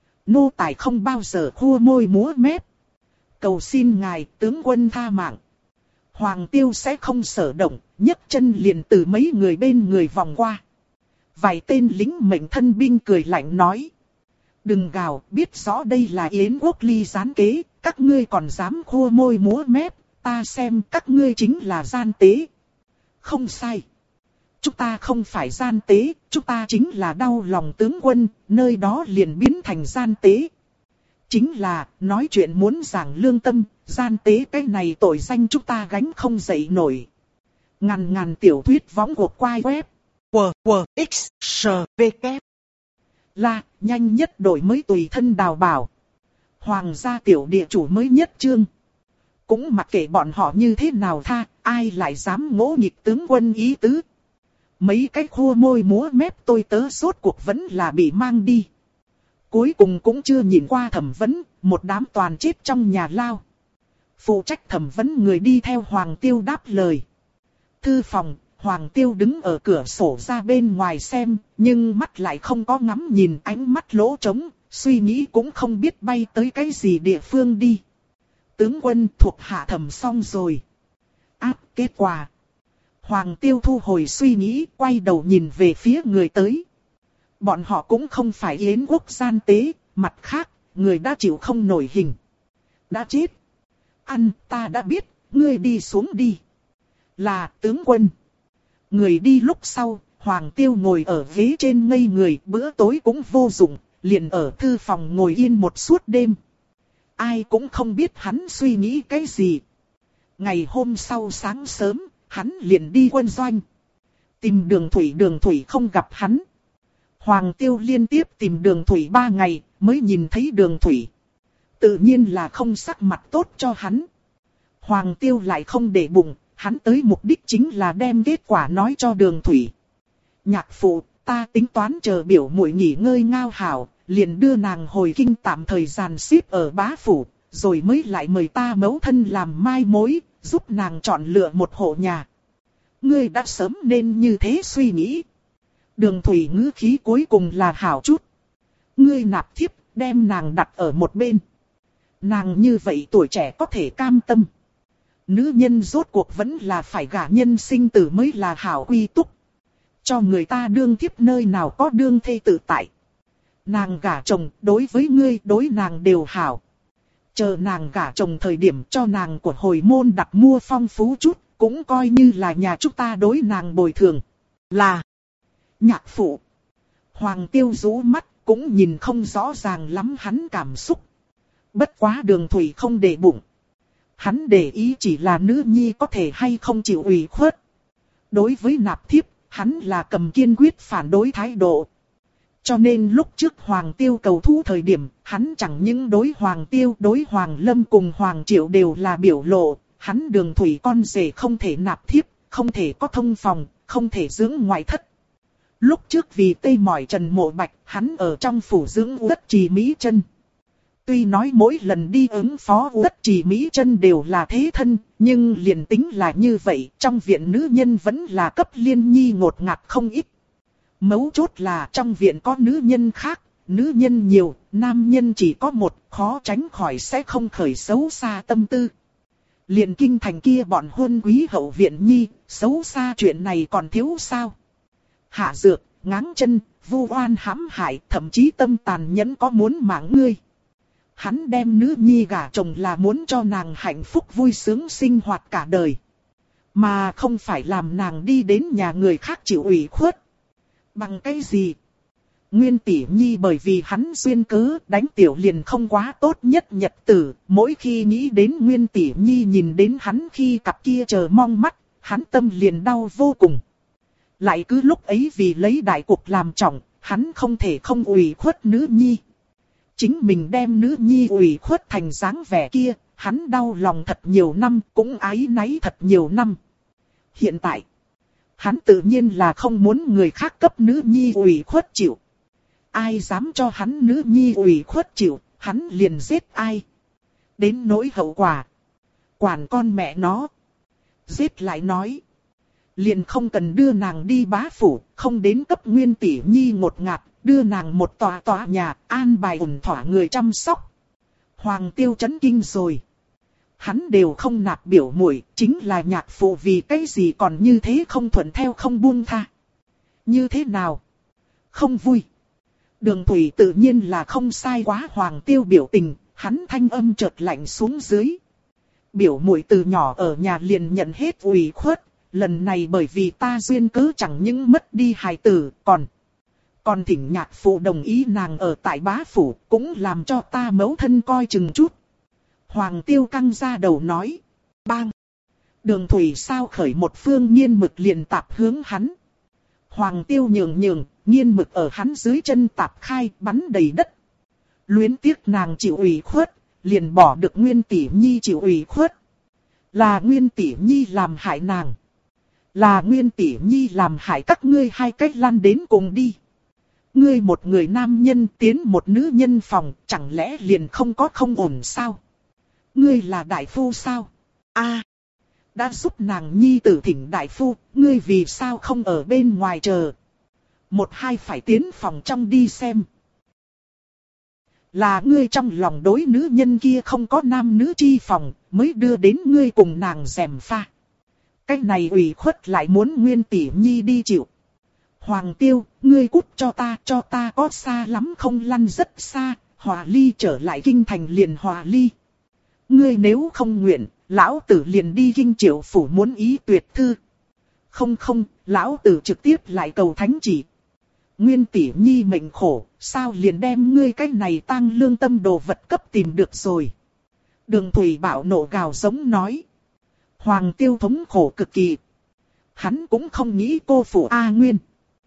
Nô tài không bao giờ khua môi múa mép. Cầu xin ngài tướng quân tha mạng. Hoàng Tiêu sẽ không sở động, nhấc chân liền từ mấy người bên người vòng qua. Vài tên lính mệnh thân binh cười lạnh nói. Đừng gào, biết rõ đây là Yến quốc ly gián kế, các ngươi còn dám khua môi múa mép, ta xem các ngươi chính là gian tế. Không sai. Chúng ta không phải gian tế, chúng ta chính là đau lòng tướng quân, nơi đó liền biến thành gian tế. Chính là, nói chuyện muốn giảng lương tâm, gian tế cái này tội danh chúng ta gánh không dậy nổi. Ngàn tiểu thuyết võng cuộc quay web. QQXSVK. Là, nhanh nhất đổi mới tùy thân đào bảo. Hoàng gia tiểu địa chủ mới nhất chương. Cũng mặc kệ bọn họ như thế nào tha, ai lại dám ngỗ nghịch tướng quân ý tứ. Mấy cái khua môi múa mép tôi tớ rốt cuộc vẫn là bị mang đi. Cuối cùng cũng chưa nhìn qua thẩm vấn, một đám toàn chết trong nhà lao. Phụ trách thẩm vấn người đi theo Hoàng Tiêu đáp lời. Thư phòng, Hoàng Tiêu đứng ở cửa sổ ra bên ngoài xem, nhưng mắt lại không có ngắm nhìn, ánh mắt lỗ trống, suy nghĩ cũng không biết bay tới cái gì địa phương đi. Tướng quân thuộc hạ thẩm xong rồi. Áp kết quả. Hoàng Tiêu thu hồi suy nghĩ, quay đầu nhìn về phía người tới. Bọn họ cũng không phải yến quốc gian tế, mặt khác, người đã chịu không nổi hình. Đã chết. Ăn, ta đã biết, ngươi đi xuống đi. Là tướng quân. Người đi lúc sau, Hoàng Tiêu ngồi ở ghế trên ngây người, bữa tối cũng vô dụng, liền ở thư phòng ngồi yên một suốt đêm. Ai cũng không biết hắn suy nghĩ cái gì. Ngày hôm sau sáng sớm, hắn liền đi quân doanh. Tìm Đường Thủy không gặp hắn. Hoàng Tiêu liên tiếp tìm Đường Thủy 3 ngày, mới nhìn thấy Đường Thủy. Tự nhiên là không sắc mặt tốt cho hắn. Hoàng Tiêu lại không để bụng, hắn tới mục đích chính là đem kết quả nói cho Đường Thủy. Nhạc phụ, ta tính toán chờ biểu muội nghỉ ngơi ngao hảo, liền đưa nàng hồi kinh tạm thời gian xếp ở bá phủ, rồi mới lại mời ta mẫu thân làm mai mối, giúp nàng chọn lựa một hộ nhà. Ngươi đã sớm nên như thế suy nghĩ. Đường Thủy ngữ khí cuối cùng là hảo chút. Ngươi nạp thiếp, đem nàng đặt ở một bên. Nàng như vậy tuổi trẻ có thể cam tâm. Nữ nhân rốt cuộc vẫn là phải gả nhân sinh tử mới là hảo quy túc. Cho người ta đương thiếp nơi nào có đương thê tự tại. Nàng gả chồng, đối với ngươi, đối nàng đều hảo. Chờ nàng gả chồng thời điểm cho nàng của hồi môn đặt mua phong phú chút, cũng coi như là nhà chúng ta đối nàng bồi thường. Là nhạc phụ. Hoàng Tiêu rũ mắt, cũng nhìn không rõ ràng lắm hắn cảm xúc. Bất quá Đường Thủy không để bụng. Hắn để ý chỉ là nữ nhi có thể hay không chịu ủy khuất. Đối với nạp thiếp, hắn là cầm kiên quyết phản đối thái độ. Cho nên lúc trước Hoàng Tiêu cầu thú thời điểm, hắn chẳng những đối Hoàng Tiêu, đối Hoàng Lâm cùng Hoàng Triệu đều là biểu lộ. Hắn Đường Thủy con rể không thể nạp thiếp, không thể có thông phòng, không thể dưỡng ngoại thất. Lúc trước vì tê mỏi Trần Mộ Bạch, hắn ở trong phủ dưỡng Uất Trì Mỹ Chân. Tuy nói mỗi lần đi ứng phó Uất Trì Mỹ Chân đều là thế thân, nhưng liền tính là như vậy, trong viện nữ nhân vẫn là cấp liên nhi ngột ngạt không ít. Mấu chốt là trong viện có nữ nhân khác, nữ nhân nhiều, nam nhân chỉ có một, khó tránh khỏi sẽ không khởi xấu xa tâm tư. Liền kinh thành kia bọn huân quý hậu viện nhi, xấu xa chuyện này còn thiếu sao? Hạ dược, ngáng chân, vu oan hãm hại, thậm chí tâm tàn nhẫn có muốn mạng ngươi. Hắn đem nữ nhi gả chồng là muốn cho nàng hạnh phúc vui sướng sinh hoạt cả đời. Mà không phải làm nàng đi đến nhà người khác chịu ủy khuất. Bằng cái gì? Nguyên tỷ nhi bởi vì hắn duyên cớ đánh tiểu liền không quá tốt nhất nhật tử. Mỗi khi nghĩ đến Nguyên tỷ nhi nhìn đến hắn khi cặp kia chờ mong mắt, hắn tâm liền đau vô cùng. Lại cứ lúc ấy vì lấy đại cục làm trọng, hắn không thể không ủy khuất nữ nhi. Chính mình đem nữ nhi ủy khuất thành dáng vẻ kia, hắn đau lòng thật nhiều năm, cũng áy náy thật nhiều năm. Hiện tại, hắn tự nhiên là không muốn người khác cấp nữ nhi ủy khuất chịu. Ai dám cho hắn nữ nhi ủy khuất chịu, hắn liền giết ai. Đến nỗi hậu quả, quản con mẹ nó. Giết lại nói, liền không cần đưa nàng đi bá phủ, không đến cấp Nguyên tỷ nhi ngột ngạt, đưa nàng một tòa nhà, an bài ổn thỏa người chăm sóc. Hoàng Tiêu chấn kinh rồi. Hắn đều không nạp biểu muội, chính là nhạc phụ vì cái gì còn như thế không thuận theo không buông tha. Như thế nào? Không vui. Đường Thủy tự nhiên là không sai quá Hoàng Tiêu biểu tình, hắn thanh âm chợt lạnh xuống dưới. Biểu muội từ nhỏ ở nhà liền nhận hết ủy khuất, lần này bởi vì ta duyên cớ chẳng những mất đi hài tử, còn thỉnh nhạc phụ đồng ý nàng ở tại bá phủ, cũng làm cho ta mẫu thân coi chừng chút. Hoàng Tiêu căng ra đầu nói. Bang! Đường Thủy sao khởi một phương nghiên mực liền tạp hướng hắn. Hoàng Tiêu nhường, nghiên mực ở hắn dưới chân tạp khai bắn đầy đất. Luyến tiếc nàng chịu ủy khuất, liền bỏ được Nguyên tỷ nhi chịu ủy khuất. Là Nguyên tỷ nhi làm hại nàng. Là Nguyên tỷ nhi làm hại các ngươi hai cách lăn đến cùng đi. Ngươi một người nam nhân tiến một nữ nhân phòng, chẳng lẽ liền không có không ổn sao? Ngươi là đại phu sao? A, đã giúp nàng nhi tử thỉnh đại phu, ngươi vì sao không ở bên ngoài chờ? Một hai phải tiến phòng trong đi xem. Là ngươi trong lòng đối nữ nhân kia không có nam nữ chi phòng, mới đưa đến ngươi cùng nàng gièm pha. Cái này ủy khuất lại muốn Nguyên tỷ nhi đi chịu. Hoàng Tiêu, ngươi cút cho ta có xa lắm không lăn rất xa, Hòa Ly trở lại kinh thành liền Hòa Ly. Ngươi nếu không nguyện, lão tử liền đi kinh Triệu phủ muốn ý tuyệt thư. Không, lão tử trực tiếp lại cầu thánh chỉ. Nguyên tỷ nhi mệnh khổ, sao liền đem ngươi cái này tăng lương tâm đồ vật cấp tìm được rồi. Đường Thủy Bảo nộ gào giống nói. Hoàng Tiêu thống khổ cực kỳ. Hắn cũng không nghĩ cô phụ A Nguyên.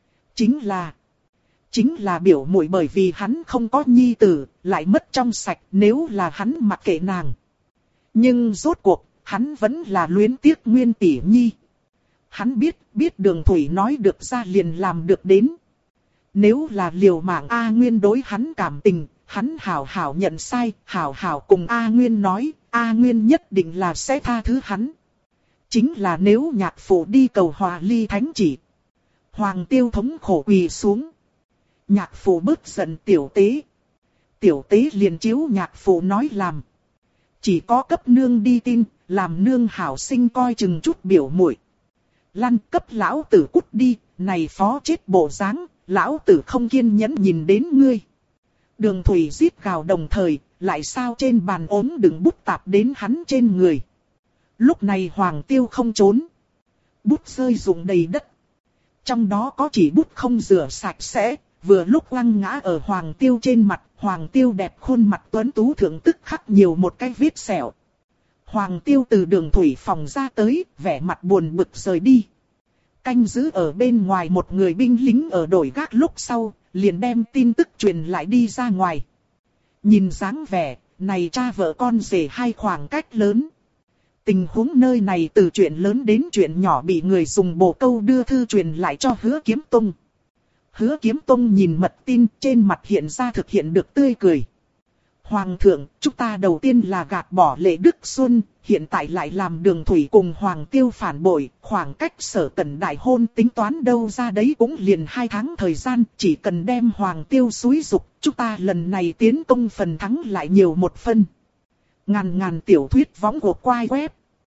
Chính là biểu muội bởi vì hắn không có nhi tử, lại mất trong sạch nếu là hắn mặc kệ nàng. Nhưng rốt cuộc, hắn vẫn là luyến tiếc Nguyên tỷ nhi. Hắn biết Đường Thủy nói được ra liền làm được đến. Nếu là liều mạng A Nguyên đối hắn cảm tình, hắn hảo hảo nhận sai, hảo hảo cùng A Nguyên nói, A Nguyên nhất định là sẽ tha thứ hắn. Chính là nếu nhạc phụ đi cầu Hòa Ly thánh chỉ. Hoàng Tiêu thống khổ quỳ xuống. Nhạc phụ bớt giận tiểu tế. Tiểu tế liền chiếu nhạc phụ nói làm. Chỉ có cấp nương đi tin, làm nương hảo sinh coi chừng chút biểu muội. Lăn cấp lão tử cút đi, này phó chết bộ dáng, lão tử không kiên nhẫn nhìn đến ngươi. Đường Thủy rít gào đồng thời, lại sao trên bàn ốm đựng bút tạp đến hắn trên người. Lúc này Hoàng Tiêu không trốn. Bút rơi rụng đầy đất. Trong đó có chỉ bút không rửa sạch sẽ, vừa lúc lăng ngã ở Hoàng Tiêu trên mặt. Hoàng Tiêu đẹp khuôn mặt tuấn tú thượng tức khắc nhiều một cái vết sẹo. Hoàng Tiêu từ Đường Thủy phòng ra tới, vẻ mặt buồn bực rời đi. Canh giữ ở bên ngoài một người binh lính ở đổi gác lúc sau, liền đem tin tức truyền lại đi ra ngoài. Nhìn dáng vẻ, này cha vợ con rể hai khoảng cách lớn. Tình huống nơi này từ chuyện lớn đến chuyện nhỏ bị người dùng bồ câu đưa thư truyền lại cho Hứa Kiếm Tông. Hứa Kiếm Tông nhìn mật tin trên mặt hiện ra thực hiện được tươi cười. Hoàng thượng, chúng ta đầu tiên là gạt bỏ Lệ Đức Xuân, hiện tại lại làm Đường Thủy cùng Hoàng Tiêu phản bội, khoảng cách Sở Cẩn đại hôn tính toán đâu ra đấy cũng liền 2 tháng thời gian, chỉ cần đem Hoàng Tiêu xúi dục, chúng ta lần này tiến công phần thắng lại nhiều một phân. Ngàn tiểu thuyết võng của quai web.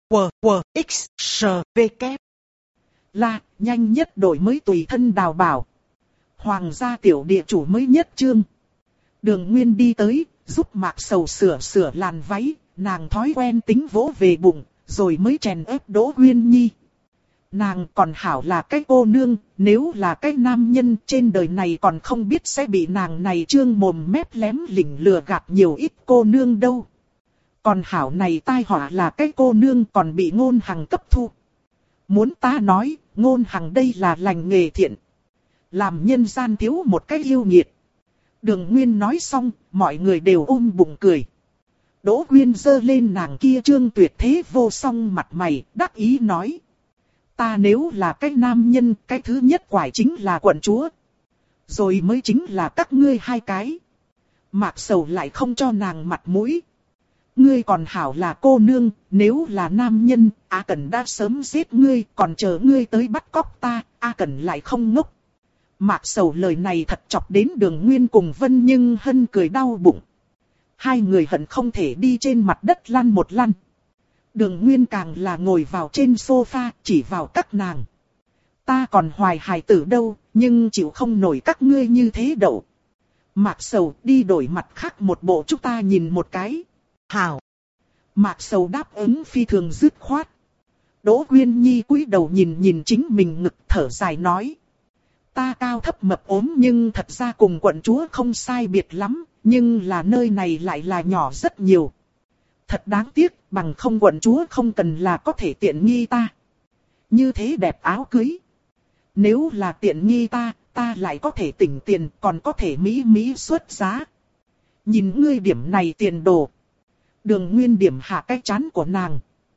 X, S, V, K. Là, nhanh nhất đổi mới tùy thân đào bảo. Hoàng gia tiểu địa chủ mới nhất chương. Đường Nguyên đi tới, giúp Mạc Sầu sửa làn váy, nàng thói quen tính vỗ về bụng, rồi mới chèn ép Đỗ Uyên Nhi. Nàng còn hảo là cái cô nương, nếu là cái nam nhân trên đời này còn không biết sẽ bị nàng này trương mồm mép lém lỉnh lừa gạt nhiều ít cô nương đâu. Còn hảo này tai họa là cái cô nương còn bị Ngôn Hằng cấp thu. Muốn ta nói, Ngôn Hằng đây là lành nghề thiện. Làm nhân gian thiếu một cái yêu nghiệt. Đường Nguyên nói xong, mọi người đều ôm bụng cười. Đỗ Uyên giơ lên nàng kia trương tuyệt thế vô song mặt mày, đắc ý nói. Ta nếu là cái nam nhân, cái thứ nhất quải chính là quận chúa. Rồi mới chính là các ngươi hai cái. Mạc Sầu lại không cho nàng mặt mũi. Ngươi còn hảo là cô nương, nếu là nam nhân, A Cẩn đã sớm giết ngươi, còn chờ ngươi tới bắt cóc ta, A Cẩn lại không ngốc. Mạc Sầu lời này thật chọc đến Đường Nguyên cùng Vân Nhưng Hân cười đau bụng. Hai người hận không thể đi trên mặt đất lăn một lăn. Đường Nguyên càng là ngồi vào trên sofa chỉ vào các nàng. Ta còn hoài hài tử đâu, nhưng chịu không nổi các ngươi như thế đậu. Mạc Sầu đi đổi mặt khác một bộ chúng ta nhìn một cái. Hảo. Mạc Sầu đáp ứng phi thường dứt khoát. Đỗ Uyên Nhi cúi đầu nhìn chính mình ngực thở dài nói. Ta cao thấp mập ốm nhưng thật ra cùng quận chúa không sai biệt lắm, nhưng là nơi này lại là nhỏ rất nhiều. Thật đáng tiếc, bằng không quận chúa không cần là có thể tiện nghi ta. Như thế đẹp áo cưới. Nếu là tiện nghi ta lại có thể tỉnh tiền, còn có thể mỹ xuất giá. Nhìn ngươi điểm này tiền đồ. Đường Nguyên điểm hạ cái chán của nàng.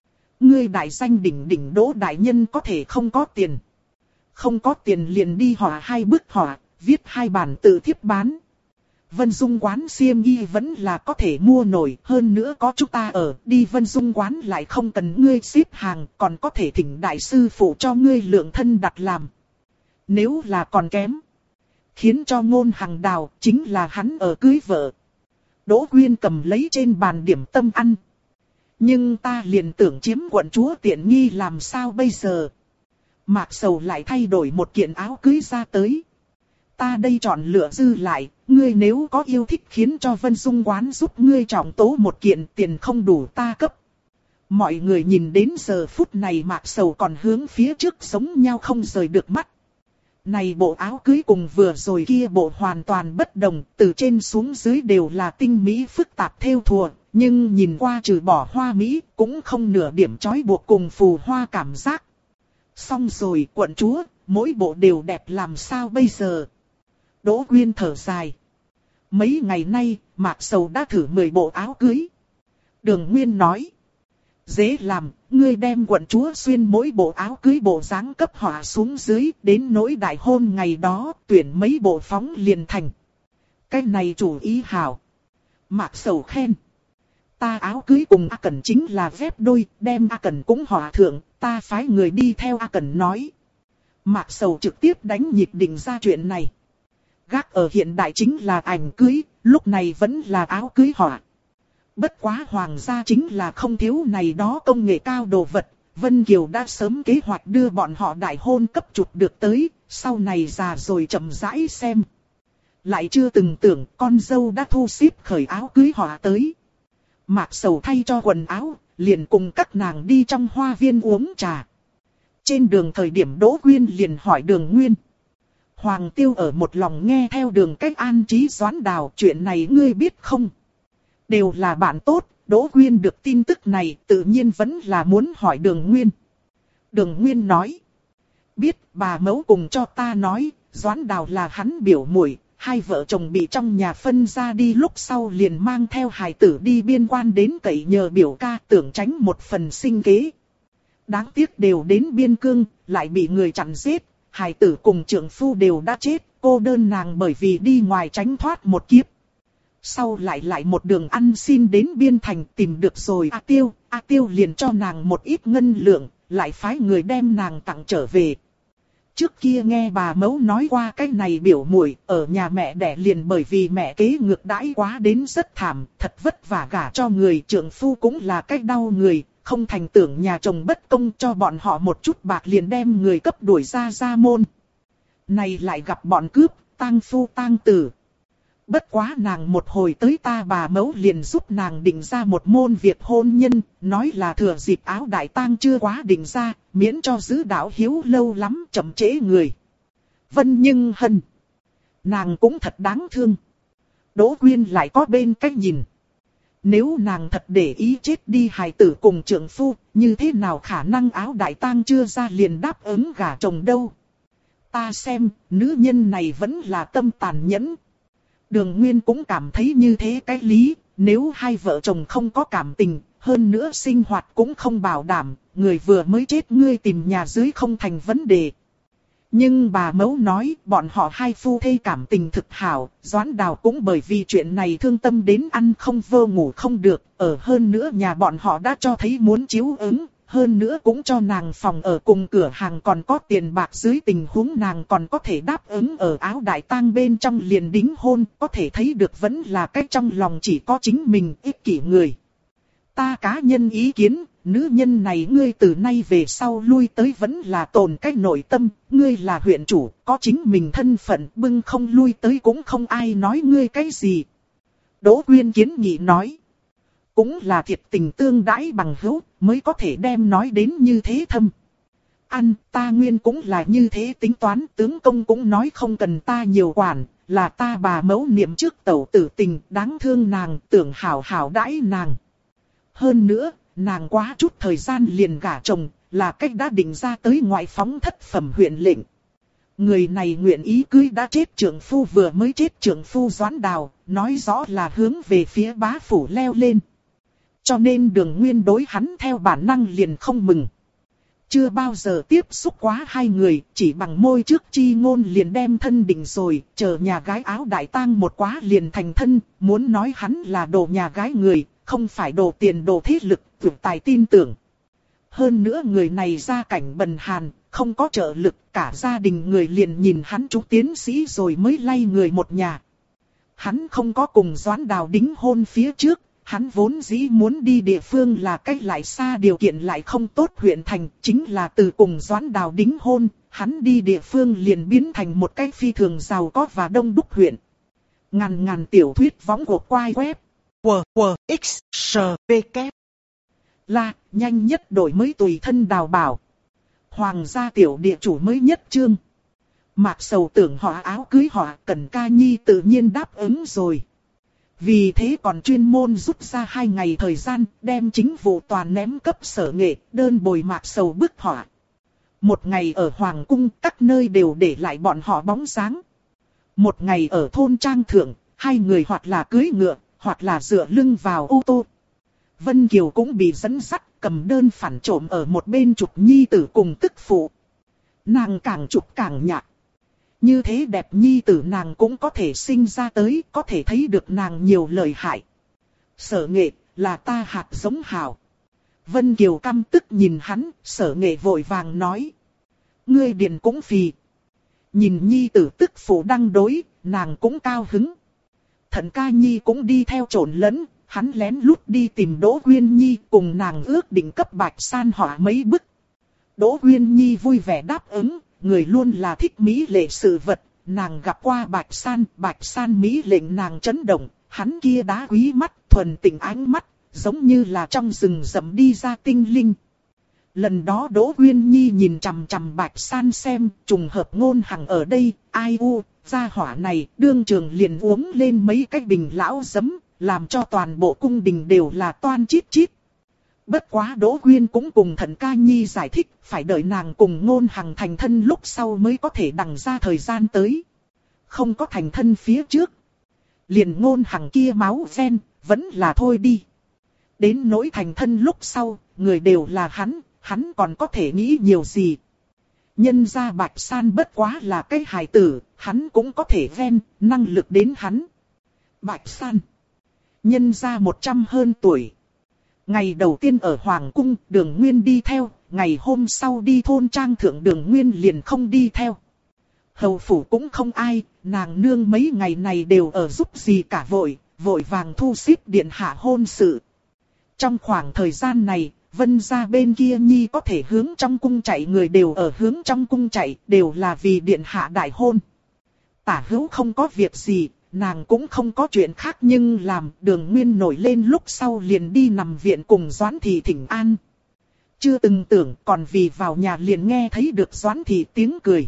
ngươi đại danh đỉnh đỉnh Đỗ đại nhân có thể không có tiền. Không có tiền liền đi họa 2 bức họa, viết 2 bản tự thiếp bán. Vân Dung quán xiêm y vẫn là có thể mua nổi, hơn nữa có chúng ta ở, đi Vân Dung quán lại không cần ngươi xếp hàng, còn có thể thỉnh đại sư phụ cho ngươi lượng thân đặt làm. Nếu là còn kém, khiến cho Ngôn Hằng đào, chính là hắn ở cưới vợ. Đỗ Quyên cầm lấy trên bàn điểm tâm ăn. Nhưng ta liền tưởng chiếm quận chúa tiện nghi làm sao bây giờ? Mạc Sầu lại thay đổi một kiện áo cưới ra tới. Ta đây chọn lựa dư lại, ngươi nếu có yêu thích khiến cho Vân Dung quán giúp ngươi trọng tố một kiện, tiền không đủ ta cấp. Mọi người nhìn đến giờ phút này Mạc Sầu còn hướng phía trước sống nhau không rời được mắt. Này bộ áo cưới cùng vừa rồi kia bộ hoàn toàn bất đồng, từ trên xuống dưới đều là tinh mỹ phức tạp thêu thùa, nhưng nhìn qua trừ bỏ hoa mỹ, cũng không nửa điểm trói buộc cùng phù hoa cảm giác. Xong rồi quận chúa, mỗi bộ đều đẹp làm sao bây giờ? Đỗ Quyên thở dài. Mấy ngày nay, Mạc Sầu đã thử 10 bộ áo cưới. Đường Nguyên nói. Dễ làm, ngươi đem quận chúa xuyên mỗi bộ áo cưới bộ dáng cấp họa xuống dưới, đến nỗi đại hôn ngày đó, tuyển mấy bộ phóng liền thành. Cái này chủ ý hảo. Mạc Sầu khen. Ta áo cưới cùng A Cẩn chính là vép đôi, đem A Cẩn cũng họa thượng, ta phái người đi theo A Cẩn nói. Mạc Sầu trực tiếp đánh nhịp định ra chuyện này. Gác ở hiện đại chính là ảnh cưới, lúc này vẫn là áo cưới họa. Bất quá hoàng gia chính là không thiếu này đó công nghệ cao đồ vật, Vân Kiều đã sớm kế hoạch đưa bọn họ đại hôn cấp chụp được tới, sau này già rồi chậm rãi xem. Lại chưa từng tưởng con dâu đã thu xếp khởi áo cưới họa tới. Mạc Sầu thay cho quần áo, liền cùng các nàng đi trong hoa viên uống trà. Trên đường thời điểm Đỗ Quyên liền hỏi Đường Nguyên. Hoàng Tiêu ở một lòng nghe theo Đường Cách an trí Doãn Đào, chuyện này ngươi biết không? Đều là bạn tốt, Đỗ Quyên được tin tức này tự nhiên vẫn là muốn hỏi Đường Nguyên. Đường Nguyên nói. Biết, bà mẫu cùng cho ta nói, Doãn Đào là hắn biểu muội, hai vợ chồng bị trong nhà phân ra đi lúc sau liền mang theo hài tử đi biên quan đến cậy nhờ biểu ca, tưởng tránh một phần sinh kế. Đáng tiếc đều đến biên cương, lại bị người chặn giết, hài tử cùng trượng phu đều đã chết, cô đơn nàng bởi vì đi ngoài tránh thoát một kiếp. Sau lại một đường ăn xin đến biên thành tìm được rồi A Tiêu liền cho nàng một ít ngân lượng, lại phái người đem nàng tặng trở về. Trước kia nghe bà mẫu nói qua cái này biểu muội ở nhà mẹ đẻ liền bởi vì mẹ kế ngược đãi quá đến rất thảm, thật vất vả gả cho người, trượng phu cũng là cái đau người, không thành tưởng nhà chồng bất công cho bọn họ một chút bạc liền đem người cấp đuổi ra môn. Này lại gặp bọn cướp, tang phu tang tử. Bất quá nàng một hồi tới ta bà mẫu liền giúp nàng định ra một môn việc hôn nhân, nói là thừa dịp áo đại tang chưa quá định ra, miễn cho giữ đạo hiếu lâu lắm chậm trễ người. Vân nhưng hân. Nàng cũng thật đáng thương. Đỗ Quyên lại có bên cách nhìn. Nếu nàng thật để ý chết đi hài tử cùng trượng phu, như thế nào khả năng áo đại tang chưa ra liền đáp ứng gả chồng đâu. Ta xem, nữ nhân này vẫn là tâm tàn nhẫn. Đường Nguyên cũng cảm thấy như thế cái lý, nếu hai vợ chồng không có cảm tình, hơn nữa sinh hoạt cũng không bảo đảm, người vừa mới chết ngươi tìm nhà dưới không thành vấn đề. Nhưng bà mẫu nói bọn họ hai phu thê cảm tình thực hảo, Doãn Đào cũng bởi vì chuyện này thương tâm đến ăn không vô ngủ không được, ở hơn nữa nhà bọn họ đã cho thấy muốn chiếu ứng. Hơn nữa cũng cho nàng phòng ở cùng cửa hàng còn có tiền bạc, dưới tình huống nàng còn có thể đáp ứng ở áo đại tang bên trong liền đính hôn, có thể thấy được vẫn là cái trong lòng chỉ có chính mình ích kỷ người. Ta cá nhân ý kiến, nữ nhân này ngươi từ nay về sau lui tới vẫn là tồn cái nội tâm, ngươi là huyện chủ, có chính mình thân phận, bưng không lui tới cũng không ai nói ngươi cái gì. Đỗ Quyên kiến nghị nói. Cũng là thiệt tình tương đãi bằng hữu, mới có thể đem nói đến như thế thâm. Ăn, ta nguyên cũng là như thế tính toán, tướng công cũng nói không cần ta nhiều quản, là ta bà mẫu niệm trước tẩu tử tình, đáng thương nàng, tưởng hảo hảo đãi nàng. Hơn nữa, nàng quá chút thời gian liền gả chồng, là cách đã định ra tới ngoại phóng thất phẩm huyện lệnh. Người này nguyện ý cưới đã chết trượng phu vừa mới chết trượng phu Doãn Đào, nói rõ là hướng về phía bá phủ leo lên. Cho nên Đường Nguyên đối hắn theo bản năng liền không mừng. Chưa bao giờ tiếp xúc quá hai người, chỉ bằng môi trước chi ngôn liền đem thân định rồi, chờ nhà gái áo đại tang một quá liền thành thân, muốn nói hắn là đồ nhà gái người, không phải đồ tiền đồ thế lực, vượt tài tin tưởng. Hơn nữa người này gia cảnh bần hàn, không có trợ lực, cả gia đình người liền nhìn hắn chú tiến sĩ rồi mới lay người một nhà. Hắn không có cùng Doãn Đào đính hôn phía trước, hắn vốn dĩ muốn đi địa phương là cách lại xa điều kiện lại không tốt huyện thành, chính là từ cùng Doãn Đào đính hôn, hắn đi địa phương liền biến thành một cái phi thường giàu có và đông đúc huyện. Ngàn tiểu thuyết võng của quai web. WWXSPK là nhanh nhất đổi mới tùy thân đào bảo. Hoàng gia tiểu địa chủ mới nhất chương. Mạc Sầu tưởng họ áo cưới họ, Cẩn Ca Nhi tự nhiên đáp ứng rồi. Vì thế còn chuyên môn rút ra 2 ngày thời gian, đem chính vụ toàn ném cấp Sở Nghệ, đơn bồi Mạc Sầu bức họa. Một ngày ở Hoàng Cung, các nơi đều để lại bọn họ bóng dáng. Một ngày ở thôn trang thượng, 2 người hoặc là cưới ngựa, hoặc là dựa lưng vào ô tô. Vân Kiều cũng bị dẫn dắt, cầm đơn phản trộm ở một bên chụp nhi tử cùng tức phụ. Nàng càng chụp càng nhạt. Như thế đẹp nhi tử nàng cũng có thể sinh ra tới, có thể thấy được nàng nhiều lợi hại. Sở Nghệ, là ta hạt giống hảo. Vân Kiều căm tức nhìn hắn, Sở Nghệ vội vàng nói. Ngươi điền cũng phì. Nhìn nhi tử tức phụ đăng đối, nàng cũng cao hứng. Thận Ca Nhi cũng đi theo trộn lẫn, hắn lén lút đi tìm Đỗ Uyên Nhi cùng nàng ước định cấp Bạch San họa mấy bức. Đỗ Uyên Nhi vui vẻ đáp ứng, người luôn là thích mỹ lệ sự vật, nàng gặp qua Bạch San mỹ lệnh nàng chấn động, hắn kia đá quý mắt, thuần tình ánh mắt, giống như là trong rừng rậm đi ra tinh linh. Lần đó Đỗ Uyên Nhi nhìn chằm chằm Bạch San xem, trùng hợp Ngôn Hằng ở đây, ai u, gia hỏa này, đương trường liền uống lên mấy cái bình lão giấm, làm cho toàn bộ cung đình đều là toan chít chít. Bất quá Đỗ Uyên cũng cùng Thận Ca Nhi giải thích, phải đợi nàng cùng Ngôn Hằng thành thân lúc sau mới có thể đằng ra thời gian tới. Không có thành thân phía trước. Liền Ngôn Hằng kia máu ven, vẫn là thôi đi. Đến nỗi thành thân lúc sau, người đều là hắn còn có thể nghĩ nhiều gì. Nhân ra Bạch San bất quá là cái hài tử, hắn cũng có thể ven, năng lực đến hắn. Bạch San. Nhân ra 100 hơn tuổi. Ngày đầu tiên ở Hoàng Cung, Đường Nguyên đi theo, ngày hôm sau đi thôn trang thượng Đường Nguyên liền không đi theo. Hầu phủ cũng không ai, nàng nương mấy ngày này đều ở giúp gì cả vội vàng thu xếp điện hạ hôn sự. Trong khoảng thời gian này, Vân gia bên kia Nhi có thể hướng trong cung chạy người đều ở hướng trong cung chạy, đều là vì điện hạ đại hôn. Tả Hữu không có việc gì, nàng cũng không có chuyện khác nhưng làm. Đường Nguyên nổi lên lúc sau liền đi nằm viện cùng Doãn Thị thỉnh an. Chưa từng tưởng còn vì vào nhà liền nghe thấy được Doãn Thị tiếng cười.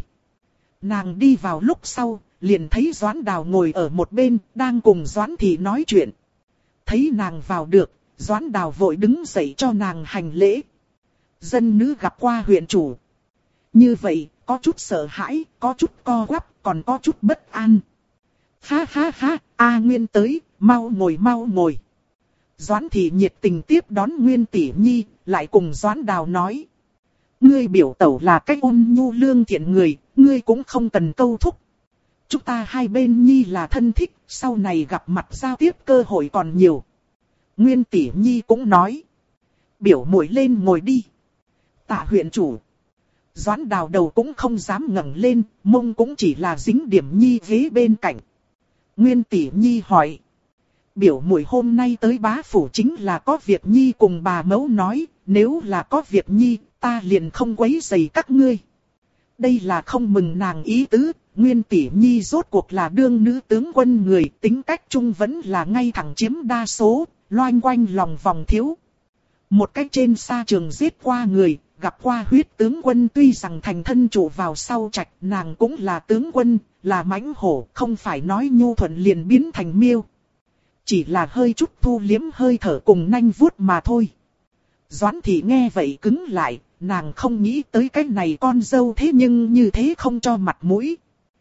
Nàng đi vào lúc sau, liền thấy Doãn Đào ngồi ở một bên, đang cùng Doãn Thị nói chuyện. Thấy nàng vào được, Doãn Đào vội đứng dậy cho nàng hành lễ. Dân nữ gặp qua huyện chủ. Như vậy, có chút sợ hãi, có chút co quắp, còn có chút bất an. Ha ha ha, A Nguyên tới, mau ngồi. Doãn Thị nhiệt tình tiếp đón Nguyên tỷ nhi, lại cùng Doãn Đào nói. Ngươi biểu tẩu là cách ôn nhu lương thiện người, ngươi cũng không cần câu thúc. Chúng ta hai bên nhi là thân thích, sau này gặp mặt giao tiếp cơ hội còn nhiều. Nguyên tỷ nhi cũng nói. Biểu muội lên ngồi đi. Tạ huyện chủ. Doãn Đào đầu cũng không dám ngẩng lên, mông cũng chỉ là dính điểm nhi ghế bên cạnh. Nguyên tỷ nhi hỏi. Biểu muội hôm nay tới bá phủ chính là có việc nhi cùng bà mẫu nói, nếu là có việc nhi, ta liền không quấy rầy các ngươi. Đây là không mừng nàng ý tứ, Nguyên tỷ nhi rốt cuộc là đương nữ tướng quân người, tính cách chung vẫn là ngay thẳng chiếm đa số, loanh quanh lòng vòng thiếu. Một cách trên xa trường giết qua người, gặp qua huyết tướng quân, tuy rằng thành thân chủ vào sau trạch, nàng cũng là tướng quân, là mãnh hổ, không phải nói nhu thuận liền biến thành miêu. Chỉ là hơi chút thu liếm hơi thở cùng nanh vuốt mà thôi. Doãn Thị nghe vậy cứng lại, nàng không nghĩ tới cái này con dâu thế nhưng như thế không cho mặt mũi.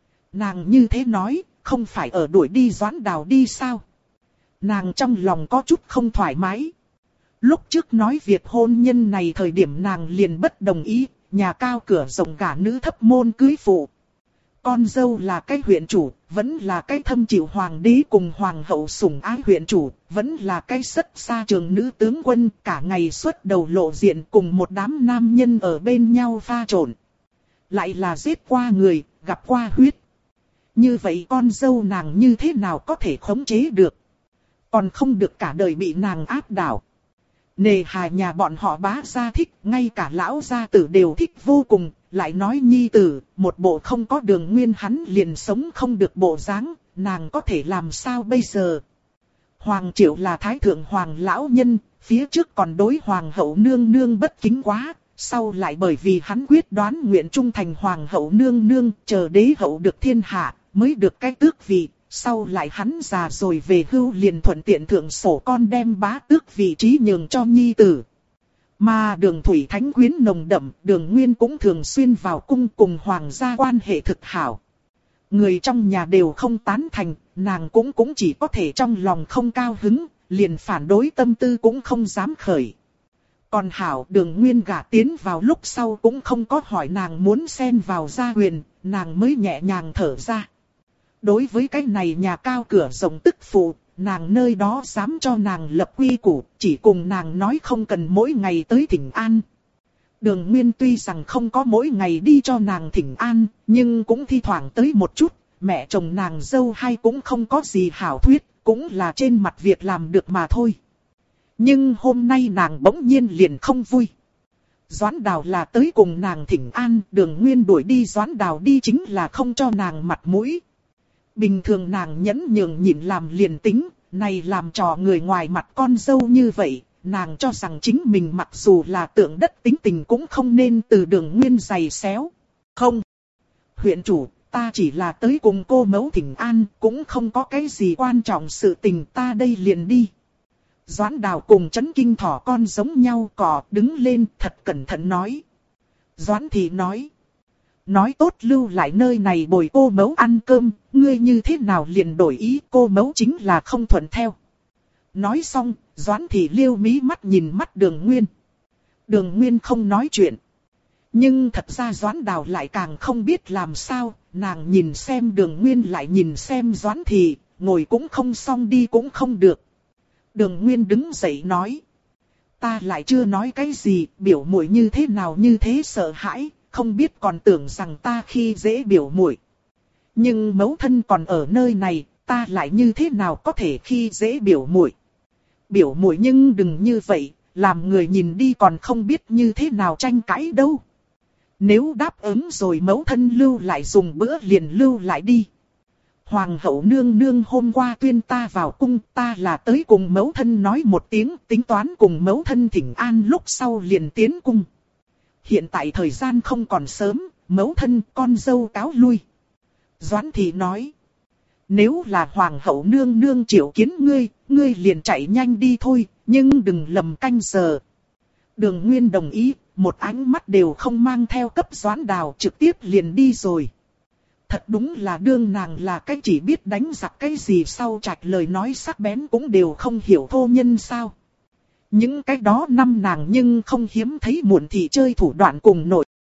Nàng như thế nói, không phải ở đuổi đi Doãn Đào đi sao? Nàng trong lòng có chút không thoải mái. Lúc trước nói việc hôn nhân này thời điểm nàng liền bất đồng ý, nhà cao cửa rộng gả nữ thấp môn cưới phụ. Con dâu là cái huyện chủ, vẫn là cái thâm chịu hoàng đế cùng hoàng hậu sủng ái huyện chủ, vẫn là cái rất xa trường nữ tướng quân, cả ngày xuất đầu lộ diện cùng một đám nam nhân ở bên nhau pha trộn. Lại là giết qua người, gặp qua huyết. Như vậy con dâu nàng như thế nào có thể khống chế được? Còn không được cả đời bị nàng áp đảo. Nề hà nhà bọn họ bá gia thích, ngay cả lão gia tử đều thích vô cùng, lại nói nhi tử, một bộ không có Đường Nguyên hắn liền sống không được bộ dáng, nàng có thể làm sao bây giờ? Hoàng Triệu là thái thượng hoàng lão nhân, phía trước còn đối hoàng hậu nương nương bất kính quá, sau lại bởi vì hắn quyết đoán nguyện trung thành hoàng hậu nương nương, chờ đế hậu được thiên hạ, mới được cái tước vị. Sau lại hắn già rồi về hưu liền thuận tiện thượng sổ con đem bá tước vị trí nhường cho nhi tử. Mà Đường thủy thánh quyến nồng đậm, Đường Nguyên cũng thường xuyên vào cung cùng hoàng gia quan hệ thực hảo. Người trong nhà đều không tán thành, nàng cũng chỉ có thể trong lòng không cao hứng, liền phản đối tâm tư cũng không dám khởi. Còn hảo Đường Nguyên gả tiến vào lúc sau cũng không có hỏi nàng muốn xen vào gia huyền, nàng mới nhẹ nhàng thở ra. Đối với cái này nhà cao cửa rộng tức phụ, nàng nơi đó dám cho nàng lập quy củ, chỉ cùng nàng nói không cần mỗi ngày tới thỉnh an. Đường Nguyên tuy rằng không có mỗi ngày đi cho nàng thỉnh an, nhưng cũng thi thoảng tới một chút, mẹ chồng nàng dâu hay cũng không có gì hảo thuyết, cũng là trên mặt việc làm được mà thôi. Nhưng hôm nay nàng bỗng nhiên liền không vui. Doãn Đào là tới cùng nàng thỉnh an, Đường Nguyên đuổi đi Doãn Đào đi chính là không cho nàng mặt mũi. Bình thường nàng nhẫn nhường nhịn làm liền tính, này làm trò người ngoài mặt con dâu như vậy, nàng cho rằng chính mình mặc dù là tượng đất tính tình cũng không nên từ Đường Nguyên giày xéo. Không. Huyện chủ, ta chỉ là tới cùng cô mẫu thỉnh an, cũng không có cái gì quan trọng sự tình, ta đây liền đi. Doãn Đào cùng Trấn Kinh thỏ con giống nhau cỏ đứng lên thật cẩn thận nói. Doãn Thị nói. Nói tốt lưu lại nơi này bồi cô mẫu ăn cơm, ngươi như thế nào liền đổi ý, cô mẫu chính là không thuận theo. Nói xong, Doãn Thị liêu mí mắt nhìn mắt Đường Nguyên. Đường Nguyên không nói chuyện. Nhưng thật ra Doãn Đào lại càng không biết làm sao, nàng nhìn xem Đường Nguyên lại nhìn xem Doãn Thị, ngồi cũng không xong đi cũng không được. Đường Nguyên đứng dậy nói. Ta lại chưa nói cái gì, biểu muội như thế nào như thế sợ hãi. Không biết còn tưởng rằng ta khi dễ biểu muội. Nhưng mẫu thân còn ở nơi này, ta lại như thế nào có thể khi dễ biểu muội. Biểu muội nhưng đừng như vậy, làm người nhìn đi còn không biết như thế nào tranh cãi đâu. Nếu đáp ứng rồi mẫu thân lưu lại dùng bữa liền lưu lại đi. Hoàng hậu nương nương hôm qua tuyên ta vào cung, ta là tới cùng mẫu thân nói một tiếng, tính toán cùng mẫu thân thỉnh an lúc sau liền tiến cung. Hiện tại thời gian không còn sớm, mẫu thân con dâu cáo lui. Doãn Thị nói. Nếu là hoàng hậu nương nương triệu kiến ngươi liền chạy nhanh đi thôi, nhưng đừng lầm canh giờ. Đường Nguyên đồng ý, một ánh mắt đều không mang theo cấp Doãn Đào trực tiếp liền đi rồi. Thật đúng là đương nàng là cái chỉ biết đánh giặc cái gì sau trạch lời nói sắc bén cũng đều không hiểu thô nhân sao. Những cái đó năm nàng nhưng không hiếm thấy muộn thị chơi thủ đoạn cùng nội.